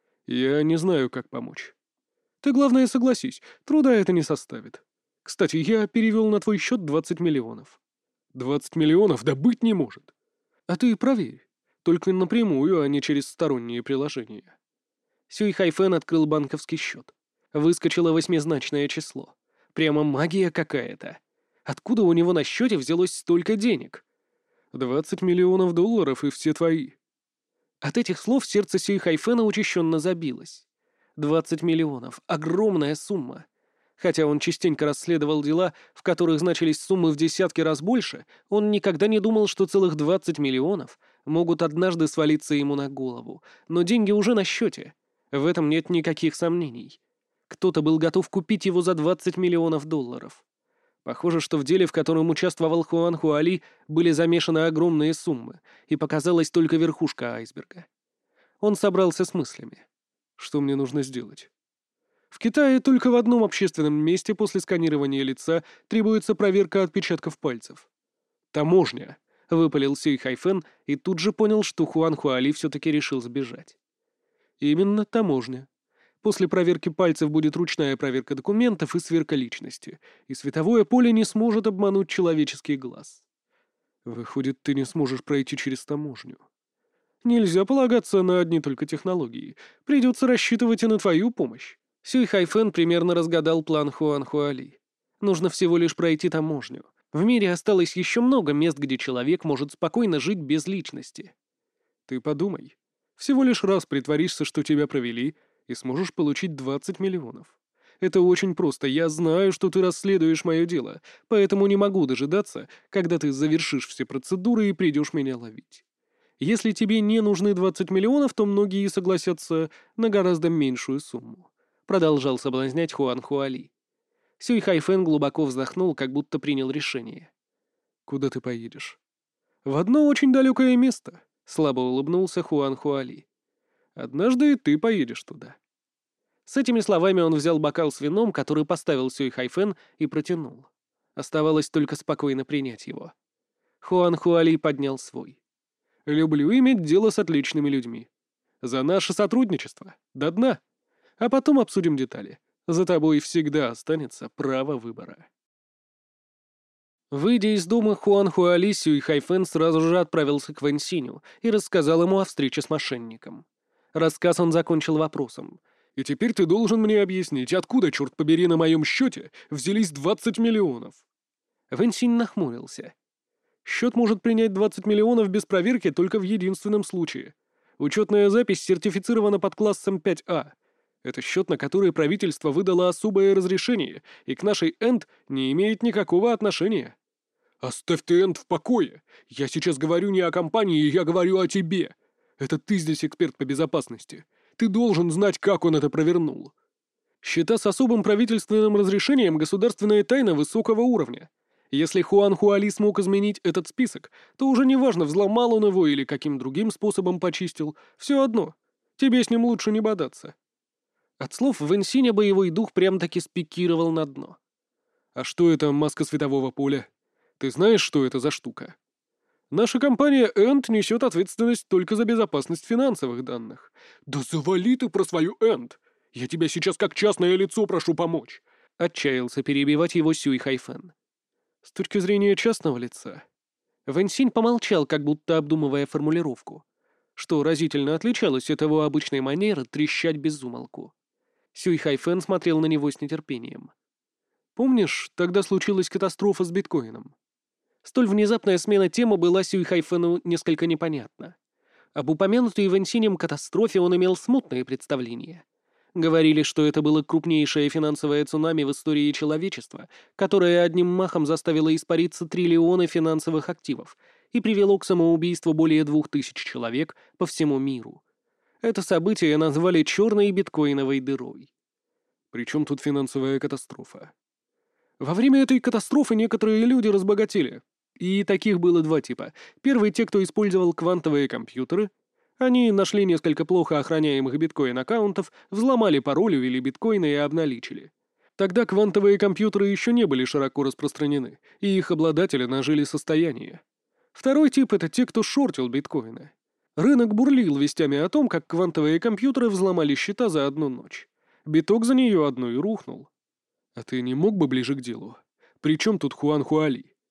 «Я не знаю, как помочь. Ты, главное, согласись, труда это не составит. Кстати, я перевел на твой счет двадцать миллионов». Двадцать миллионов? Да быть не может. А ты проверь. Только напрямую, а не через сторонние приложения. Сюй Хайфен открыл банковский счет. Выскочило восьмизначное число. Прямо магия какая-то. Откуда у него на счете взялось столько денег? Двадцать миллионов долларов и все твои. От этих слов сердце Сюй Хайфена учащенно забилось. Двадцать миллионов. Огромная сумма. Хотя он частенько расследовал дела, в которых значились суммы в десятки раз больше, он никогда не думал, что целых двадцать миллионов могут однажды свалиться ему на голову. Но деньги уже на счете. В этом нет никаких сомнений. Кто-то был готов купить его за двадцать миллионов долларов. Похоже, что в деле, в котором участвовал Хуан Хуали, были замешаны огромные суммы, и показалась только верхушка айсберга. Он собрался с мыслями. Что мне нужно сделать? В Китае только в одном общественном месте после сканирования лица требуется проверка отпечатков пальцев. «Таможня», — выпалил Сюй Хайфен и тут же понял, что Хуан Хуали все-таки решил сбежать. «Именно таможня. После проверки пальцев будет ручная проверка документов и сверка личности, и световое поле не сможет обмануть человеческий глаз. Выходит, ты не сможешь пройти через таможню. Нельзя полагаться на одни только технологии. Придется рассчитывать и на твою помощь». Сюй Хайфен примерно разгадал план Хуан Хуали. Нужно всего лишь пройти таможню. В мире осталось еще много мест, где человек может спокойно жить без личности. Ты подумай. Всего лишь раз притворишься, что тебя провели, и сможешь получить двадцать миллионов. Это очень просто. Я знаю, что ты расследуешь мое дело, поэтому не могу дожидаться, когда ты завершишь все процедуры и придешь меня ловить. Если тебе не нужны двадцать миллионов, то многие согласятся на гораздо меньшую сумму. Продолжал соблазнять Хуан Хуали. Сюй Хайфен глубоко вздохнул, как будто принял решение. «Куда ты поедешь?» «В одно очень далекое место», — слабо улыбнулся Хуан Хуали. «Однажды ты поедешь туда». С этими словами он взял бокал с вином, который поставил Сюй Хайфен, и протянул. Оставалось только спокойно принять его. Хуан Хуали поднял свой. «Люблю иметь дело с отличными людьми. За наше сотрудничество. До дна. А потом обсудим детали. За тобой всегда останется право выбора». Выйдя из дома, Хуан Хуали, Сюй Хайфен сразу же отправился к Вэньсиню и рассказал ему о встрече с мошенником. Рассказ он закончил вопросом. «И теперь ты должен мне объяснить, откуда, черт побери, на моем счете взялись двадцать миллионов?» Вэньсинь нахмурился. «Счет может принять двадцать миллионов без проверки только в единственном случае. Учетная запись сертифицирована под классом пять А. Это счет, на который правительство выдало особое разрешение, и к нашей Энд не имеет никакого отношения». «Оставь ты Энд в покое! Я сейчас говорю не о компании, я говорю о тебе! Это ты здесь эксперт по безопасности. Ты должен знать, как он это провернул. Счета с особым правительственным разрешением — государственная тайна высокого уровня. Если Хуан Хуали смог изменить этот список, то уже неважно, взломал он его или каким другим способом почистил, все одно. Тебе с ним лучше не бодаться». От слов Вэньсиня боевой дух прям-таки спикировал на дно. «А что это маска светового поля? Ты знаешь, что это за штука?» «Наша компания Энд несет ответственность только за безопасность финансовых данных». «Да завали ты про свою Энд! Я тебя сейчас как частное лицо прошу помочь!» Отчаялся перебивать его Сюй Хайфен. «С точки зрения частного лица...» Вэньсинь помолчал, как будто обдумывая формулировку, что разительно отличалось от его обычной манеры трещать без умолку. Сюй Хайфен смотрел на него с нетерпением. «Помнишь, тогда случилась катастрофа с биткоином?» Столь внезапная смена темы была Сюй Хайфену несколько непонятна. Об упомянутой Вэньсинем катастрофе он имел смутные представления. Говорили, что это было крупнейшее финансовое цунами в истории человечества, которое одним махом заставило испариться триллионы финансовых активов и привело к самоубийству более двух тысяч человек по всему миру. Это событие назвали «черной биткоиновой дырой». «При чем тут финансовая катастрофа?» «Во время этой катастрофы некоторые люди разбогатели. И таких было два типа. Первый — те, кто использовал квантовые компьютеры. Они нашли несколько плохо охраняемых биткоин-аккаунтов, взломали пароль, увели биткоины и обналичили. Тогда квантовые компьютеры еще не были широко распространены, и их обладатели нажили состояние. Второй тип — это те, кто шортил биткоины. Рынок бурлил вестями о том, как квантовые компьютеры взломали счета за одну ночь. Биток за нее одну и рухнул. А ты не мог бы ближе к делу? При чем тут Хуан Хуали?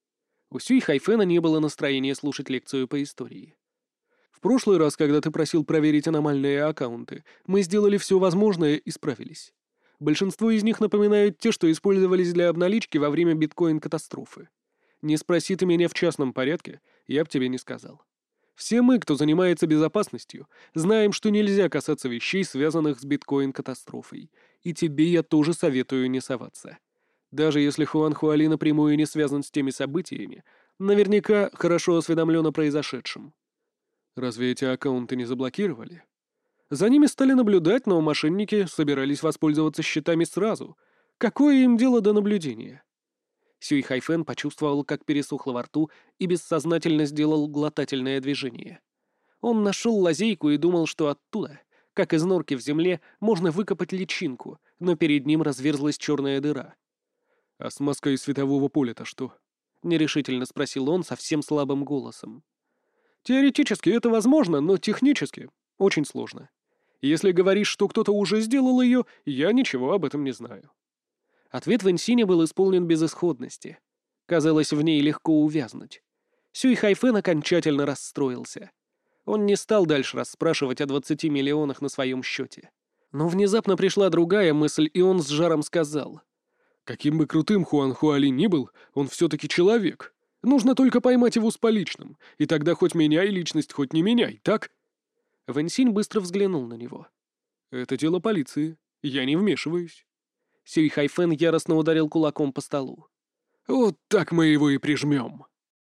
У Сюй Хайфена не было настроения слушать лекцию по истории. В прошлый раз, когда ты просил проверить аномальные аккаунты, мы сделали все возможное и справились. Большинство из них напоминают те, что использовались для обналички во время биткоин-катастрофы. Не спроси ты меня в частном порядке, я б тебе не сказал. Все мы, кто занимается безопасностью, знаем, что нельзя касаться вещей, связанных с биткоин-катастрофой. И тебе я тоже советую не соваться. Даже если Хуан Хуали напрямую не связан с теми событиями, наверняка хорошо осведомлен о произошедшем. Разве эти аккаунты не заблокировали? За ними стали наблюдать, но мошенники собирались воспользоваться счетами сразу. Какое им дело до наблюдения? Сюй Хайфен почувствовал, как пересохло во рту, и бессознательно сделал глотательное движение. Он нашел лазейку и думал, что оттуда, как из норки в земле, можно выкопать личинку, но перед ним разверзлась черная дыра. «А с маской светового поля-то что?» — нерешительно спросил он совсем слабым голосом. «Теоретически это возможно, но технически очень сложно. Если говоришь, что кто-то уже сделал ее, я ничего об этом не знаю». Ответ Вэньсиня был исполнен безысходности. Казалось, в ней легко увязнуть. Сюй Хайфен окончательно расстроился. Он не стал дальше расспрашивать о двадцати миллионах на своем счете. Но внезапно пришла другая мысль, и он с жаром сказал. «Каким бы крутым Хуан Хуали ни был, он все-таки человек. Нужно только поймать его с поличным, и тогда хоть меняй личность, хоть не меняй, так?» Вэньсинь быстро взглянул на него. «Это дело полиции. Я не вмешиваюсь». Сюй Хайфен яростно ударил кулаком по столу. «Вот так мы его и прижмем».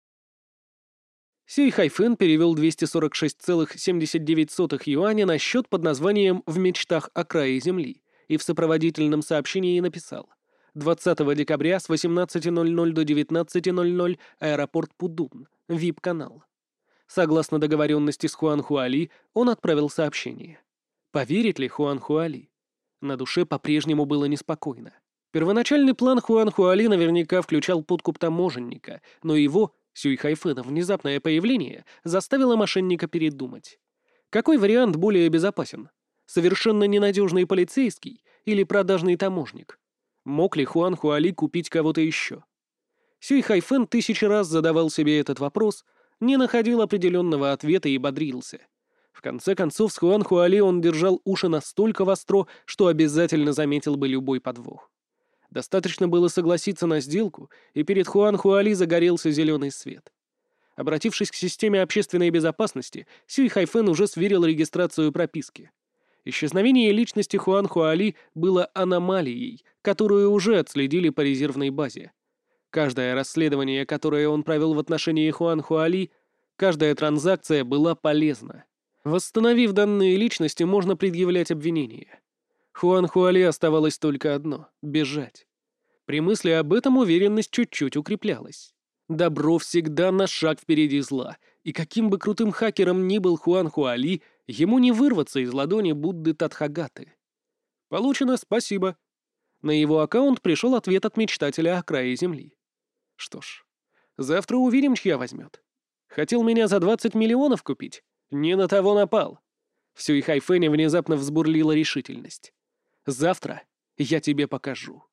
Сюй Хайфен перевел двести сорок шесть целых семьдесят девять сотых юаня на счет под названием «В мечтах о крае земли» и в сопроводительном сообщении написал: двадцатого декабря с восемнадцати ноль-ноль до девятнадцати ноль-ноль аэропорт Пудун, ви ай пи-канал. Согласно договоренности с Хуан Хуали, он отправил сообщение. Поверит ли Хуан Хуали? На душе по-прежнему было неспокойно. Первоначальный план Хуан Хуали наверняка включал подкуп таможенника, но его, Сюй Хайфена, внезапное появление заставило мошенника передумать. Какой вариант более безопасен? Совершенно ненадежный полицейский или продажный таможник? Мог ли Хуан Хуали купить кого-то еще? Сюй Хайфен тысячи раз задавал себе этот вопрос, не находил определенного ответа и бодрился. В конце концов, с Хуан Хуали он держал уши настолько востро, что обязательно заметил бы любой подвох. Достаточно было согласиться на сделку, и перед Хуан Хуали загорелся зеленый свет. Обратившись к системе общественной безопасности, Сюй Хайфен уже сверил регистрацию прописки. Исчезновение личности Хуан Хуали было аномалией, которую уже отследили по резервной базе. Каждое расследование, которое он провел в отношении Хуан Хуали, каждая транзакция была полезна. Восстановив данные личности, можно предъявлять обвинения. Хуан Хуали оставалось только одно — бежать. При мысли об этом уверенность чуть-чуть укреплялась. Добро всегда на шаг впереди зла, и каким бы крутым хакером ни был Хуан Хуали, ему не вырваться из ладони Будды Тадхагаты. Получено, спасибо. На его аккаунт пришел ответ от мечтателя о крае земли. Что ж, завтра увидим, чья возьмет. Хотел меня за двадцать миллионов купить? Не на того напал. В Сюй Хайфене внезапно взбурлила решительность. Завтра я тебе покажу.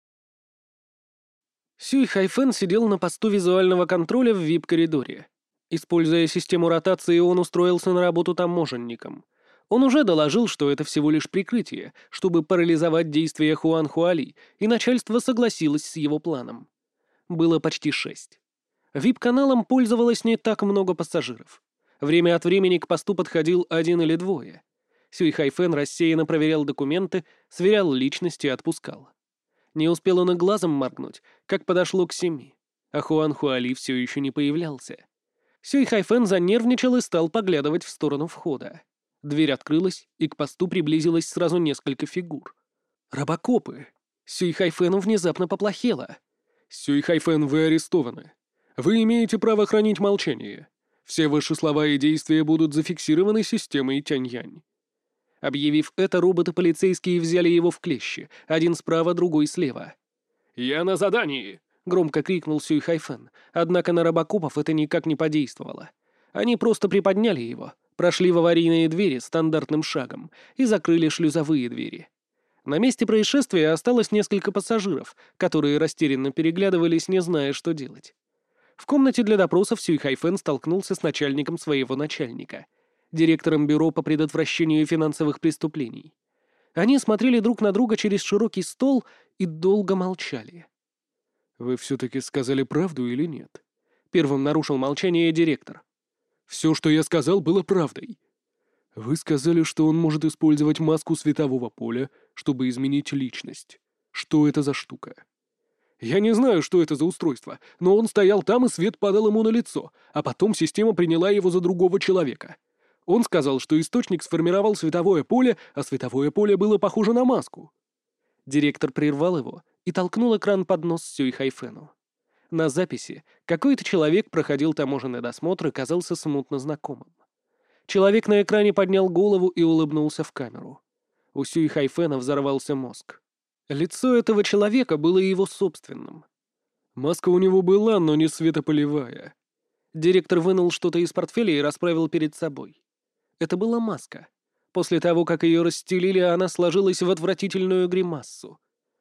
Сюй Хайфен сидел на посту визуального контроля в ви ай пи-коридоре. Используя систему ротации, он устроился на работу таможенником. Он уже доложил, что это всего лишь прикрытие, чтобы парализовать действия Хуан Хуали, и начальство согласилось с его планом. Было почти шесть. ви ай пи-каналом пользовалось не так много пассажиров. Время от времени к посту подходил один или двое. Сюй Хайфен рассеянно проверял документы, сверял личности и отпускал. Не успел он и глазом моргнуть, как подошло к семи, а Хуан Хуали все еще не появлялся. Сюй Хайфен занервничал и стал поглядывать в сторону входа. Дверь открылась, и к посту приблизилось сразу несколько фигур. Робокопы. Сюй Хайфену внезапно поплохело. «Сюй Хайфен, вы арестованы. Вы имеете право хранить молчание. Все ваши слова и действия будут зафиксированы системой Тяньянь». Объявив это, роботы-полицейские взяли его в клещи, один справа, другой слева. «Я на задании!» — громко крикнул Сюй Хайфен, однако на робокопов это никак не подействовало. Они просто приподняли его, прошли в аварийные двери стандартным шагом и закрыли шлюзовые двери. На месте происшествия осталось несколько пассажиров, которые растерянно переглядывались, не зная, что делать. В комнате для допросов Сюй Хайфен столкнулся с начальником своего начальника, директором бюро по предотвращению финансовых преступлений. Они смотрели друг на друга через широкий стол и долго молчали. «Вы все-таки сказали правду или нет?» Первым нарушил молчание директор. «Все, что я сказал, было правдой. Вы сказали, что он может использовать маску светового поля, чтобы изменить личность. Что это за штука?» «Я не знаю, что это за устройство, но он стоял там, и свет падал ему на лицо, а потом система приняла его за другого человека. Он сказал, что источник сформировал световое поле, а световое поле было похоже на маску». Директор прервал его и толкнул экран под нос Сюй Хайфену. На записи какой-то человек проходил таможенный досмотр и казался смутно знакомым. Человек на экране поднял голову и улыбнулся в камеру. У Сюй Хайфена взорвался мозг. Лицо этого человека было его собственным. Маска у него была, но не светополевая. Директор вынул что-то из портфеля и расправил перед собой. Это была маска. После того, как ее расстелили, она сложилась в отвратительную гримассу.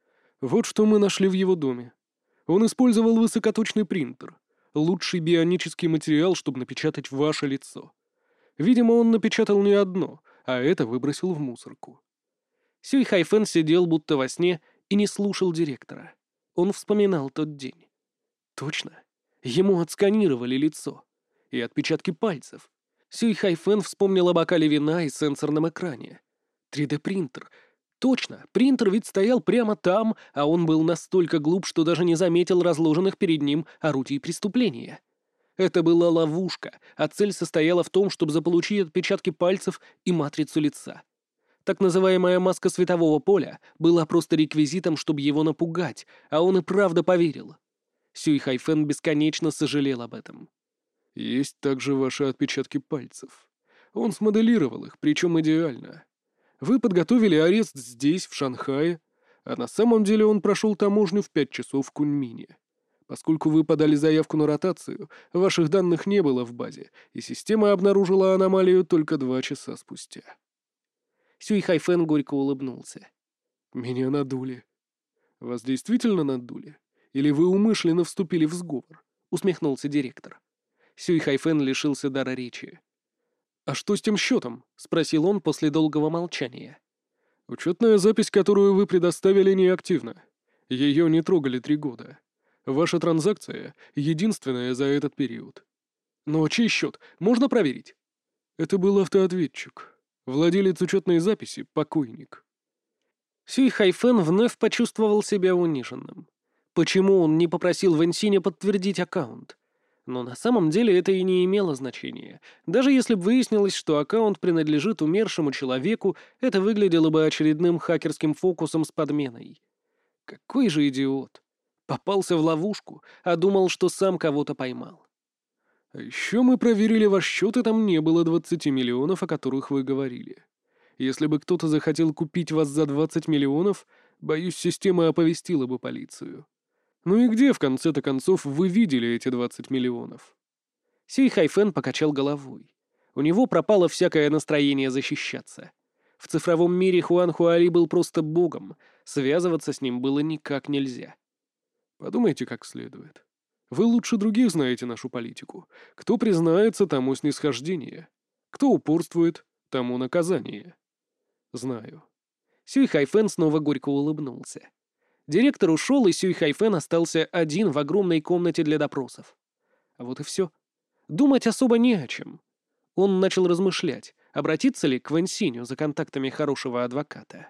Вот что мы нашли в его доме. Он использовал высокоточный принтер. Лучший бионический материал, чтобы напечатать ваше лицо. Видимо, он напечатал не одно, а это выбросил в мусорку. Сюй Хайфен сидел будто во сне и не слушал директора. Он вспоминал тот день. Точно. Ему отсканировали лицо. И отпечатки пальцев. Сюй Хайфен вспомнил о бокале вина и сенсорном экране. три дэ-принтер. Точно, принтер ведь стоял прямо там, а он был настолько глуп, что даже не заметил разложенных перед ним орудий преступления. Это была ловушка, а цель состояла в том, чтобы заполучить отпечатки пальцев и матрицу лица. Так называемая маска светового поля была просто реквизитом, чтобы его напугать, а он и правда поверил. Сюй Хайфен бесконечно сожалел об этом. Есть также ваши отпечатки пальцев. Он смоделировал их, причем идеально. Вы подготовили арест здесь, в Шанхае, а на самом деле он прошел таможню в пять часов в Куньмине. Поскольку вы подали заявку на ротацию, ваших данных не было в базе, и система обнаружила аномалию только два часа спустя. Сюй Хайфен горько улыбнулся. «Меня надули». «Вас действительно надули? Или вы умышленно вступили в сговор?» — усмехнулся директор. Сюй Хайфен лишился дара речи. «А что с тем счетом?» — спросил он после долгого молчания. «Учетная запись, которую вы предоставили, неактивна. Ее не трогали три года. Ваша транзакция — единственная за этот период». «Но чей счет? Можно проверить?» «Это был автоответчик. Владелец учетной записи — покойник». Сюй Хайфен вновь почувствовал себя униженным. Почему он не попросил Вэньсиня подтвердить аккаунт? Но на самом деле это и не имело значения. Даже если бы выяснилось, что аккаунт принадлежит умершему человеку, это выглядело бы очередным хакерским фокусом с подменой. Какой же идиот! Попался в ловушку, а думал, что сам кого-то поймал. А еще мы проверили ваш счет, и там не было двадцати миллионов, о которых вы говорили. Если бы кто-то захотел купить вас за двадцать миллионов, боюсь, система оповестила бы полицию. Ну и где, в конце-то концов, вы видели эти двадцать миллионов? Сюй Хайфен покачал головой. У него пропало всякое настроение защищаться. В цифровом мире Хуан Хуали был просто богом, связываться с ним было никак нельзя. Подумайте как следует. Вы лучше других знаете нашу политику. Кто признается, тому снисхождение. Кто упорствует, тому наказание. Знаю. Сюй Хайфен снова горько улыбнулся. Директор ушел, и Сюй Хайфен остался один в огромной комнате для допросов. А вот и все. Думать особо не о чем. Он начал размышлять, обратиться ли к Вэньсиню за контактами хорошего адвоката.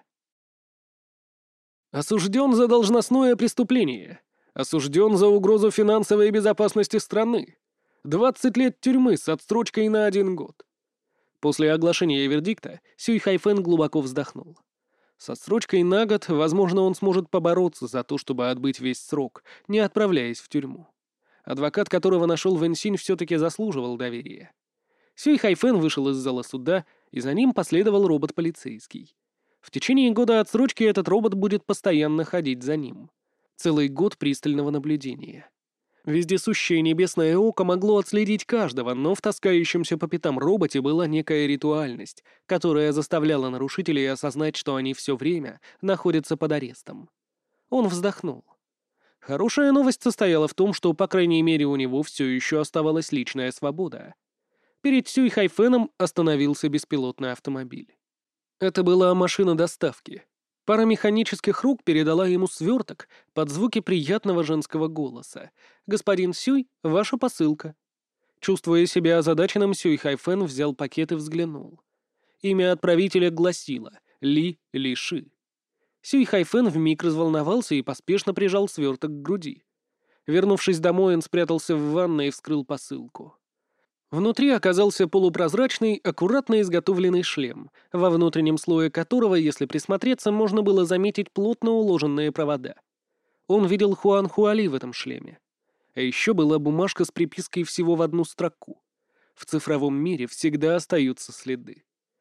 Осужден за должностное преступление. Осужден за угрозу финансовой безопасности страны. двадцать лет тюрьмы с отсрочкой на один год. После оглашения вердикта Сюй Хайфен глубоко вздохнул. С отсрочкой на год, возможно, он сможет побороться за то, чтобы отбыть весь срок, не отправляясь в тюрьму. Адвокат, которого нашел Вэньсинь, все-таки заслуживал доверия. Сюй Хайфен вышел из зала суда, и за ним последовал робот-полицейский. В течение года отсрочки этот робот будет постоянно ходить за ним. Целый год пристального наблюдения. Вездесущее небесное око могло отследить каждого, но в таскающемся по пятам роботе была некая ритуальность, которая заставляла нарушителей осознать, что они все время находятся под арестом. Он вздохнул. Хорошая новость состояла в том, что, по крайней мере, у него все еще оставалась личная свобода. Перед Сюй Хайфеном остановился беспилотный автомобиль. Это была машина доставки. Пара механических рук передала ему сверток под звуки приятного женского голоса. «Господин Сюй, ваша посылка». Чувствуя себя озадаченным, Сюй Хайфен взял пакет и взглянул. Имя отправителя гласило Ли Лиши. Сюй Хайфен вмиг разволновался и поспешно прижал сверток к груди. Вернувшись домой, он спрятался в ванной и вскрыл посылку. Внутри оказался полупрозрачный, аккуратно изготовленный шлем, во внутреннем слое которого, если присмотреться, можно было заметить плотно уложенные провода. Он видел Хуан Хуали в этом шлеме. А еще была бумажка с припиской всего в одну строку. В цифровом мире всегда остаются следы.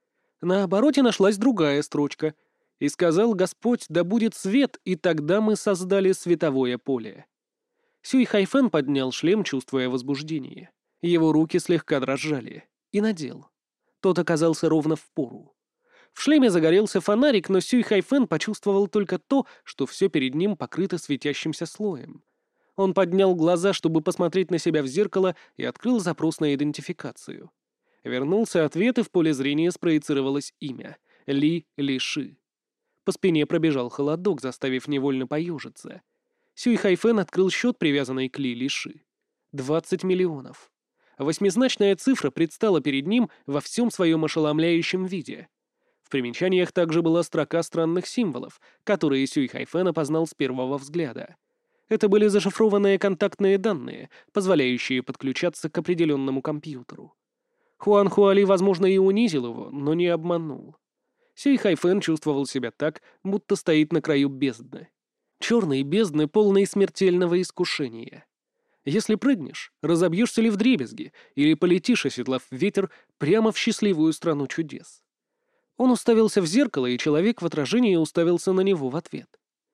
На обороте нашлась другая строчка. «И сказал Господь, да будет свет, и тогда мы создали световое поле». Сюй Хайфен поднял шлем, чувствуя возбуждение. Его руки слегка дрожали. И надел. Тот оказался ровно в пору. В шлеме загорелся фонарик, но Сюй Хайфен почувствовал только то, что все перед ним покрыто светящимся слоем. Он поднял глаза, чтобы посмотреть на себя в зеркало, и открыл запрос на идентификацию. Вернулся ответ, и в поле зрения спроецировалось имя — Ли Лиши. По спине пробежал холодок, заставив невольно поежиться. Сюй Хайфен открыл счет, привязанный к Ли Лиши. двадцать миллионов. Восьмизначная цифра предстала перед ним во всем своем ошеломляющем виде. В примечаниях также была строка странных символов, которые Сюй Хайфен опознал с первого взгляда. Это были зашифрованные контактные данные, позволяющие подключаться к определенному компьютеру. Хуан Хуали, возможно, и унизил его, но не обманул. Сюй Хайфен чувствовал себя так, будто стоит на краю бездны. Черной бездны, полной смертельного искушения. Если прыгнешь, разобьешься ли вдребезги, или полетишь, оседлав ветер, прямо в счастливую страну чудес. Он уставился в зеркало, и человек в отражении уставился на него в ответ.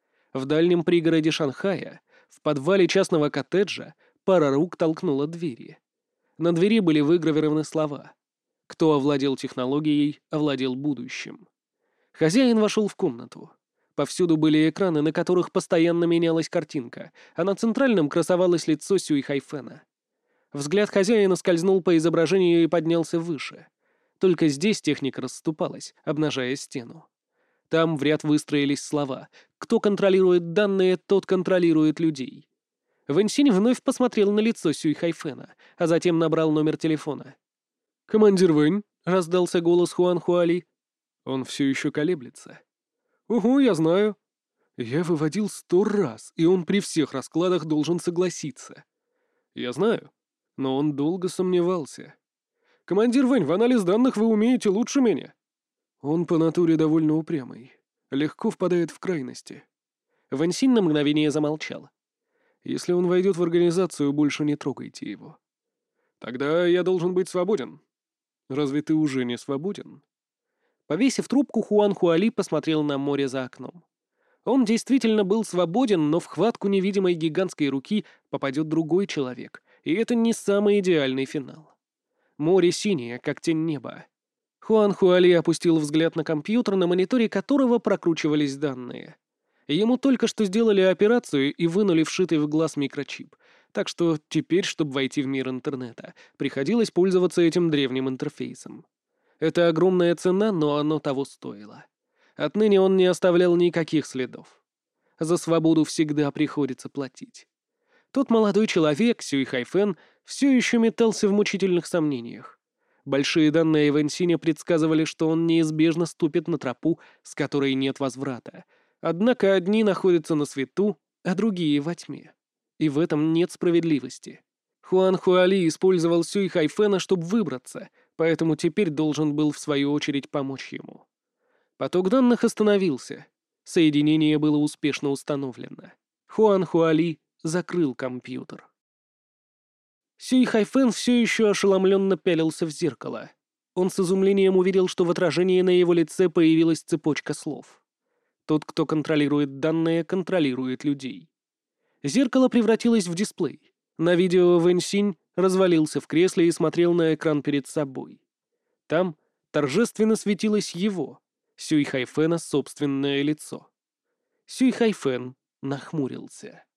В дальнем пригороде Шанхая, в подвале частного коттеджа, пара рук толкнула двери. На двери были выгравированы слова: «Кто овладел технологией, овладел будущим». Хозяин вошел в комнату. Повсюду были экраны, на которых постоянно менялась картинка, а на центральном красовалось лицо Сюй Хайфена. Взгляд хозяина скользнул по изображению и поднялся выше. Только здесь техника расступалась, обнажая стену. Там в ряд выстроились слова: «Кто контролирует данные, тот контролирует людей». Вэньсинь вновь посмотрел на лицо Сюй Хайфена, а затем набрал номер телефона. «Командир Вэнь», — раздался голос Хуан Хуали. «Он все еще колеблется». «Угу, я знаю. Я выводил сто раз, и он при всех раскладах должен согласиться». «Я знаю. Но он долго сомневался». «Командир Вэнь, в анализ данных вы умеете лучше меня». Он по натуре довольно упрямый. Легко впадает в крайности. Вэньсинь на мгновение замолчал. «Если он войдет в организацию, больше не трогайте его». «Тогда я должен быть свободен». «Разве ты уже не свободен?» Повесив трубку, Хуан Хуали посмотрел на море за окном. Он действительно был свободен, но в хватку невидимой гигантской руки попадет другой человек, и это не самый идеальный финал. Море синее, как тень неба. Хуан Хуали опустил взгляд на компьютер, на мониторе которого прокручивались данные. Ему только что сделали операцию и вынули вшитый в глаз микрочип, так что теперь, чтобы войти в мир интернета, приходилось пользоваться этим древним интерфейсом. Это огромная цена, но оно того стоило. Отныне он не оставлял никаких следов. За свободу всегда приходится платить. Тот молодой человек, Сюй Хайфен, все еще метался в мучительных сомнениях. Большие данные Вэньсиня предсказывали, что он неизбежно ступит на тропу, с которой нет возврата. Однако одни находятся на свету, а другие во тьме. И в этом нет справедливости. Хуан Хуали использовал Сюй Хайфена, чтобы выбраться, поэтому теперь должен был в свою очередь помочь ему. Поток данных остановился. Соединение было успешно установлено. Хуан Хуали закрыл компьютер. Сюй Хайфен все еще ошеломленно пялился в зеркало. Он с изумлением увидел, что в отражении на его лице появилась цепочка слов. Тот, кто контролирует данные, контролирует людей. Зеркало превратилось в дисплей. На видео Вэньсинь развалился в кресле и смотрел на экран перед собой. Там торжественно светилось его, Сюй Хайфена, собственное лицо. Сюй Хайфен нахмурился.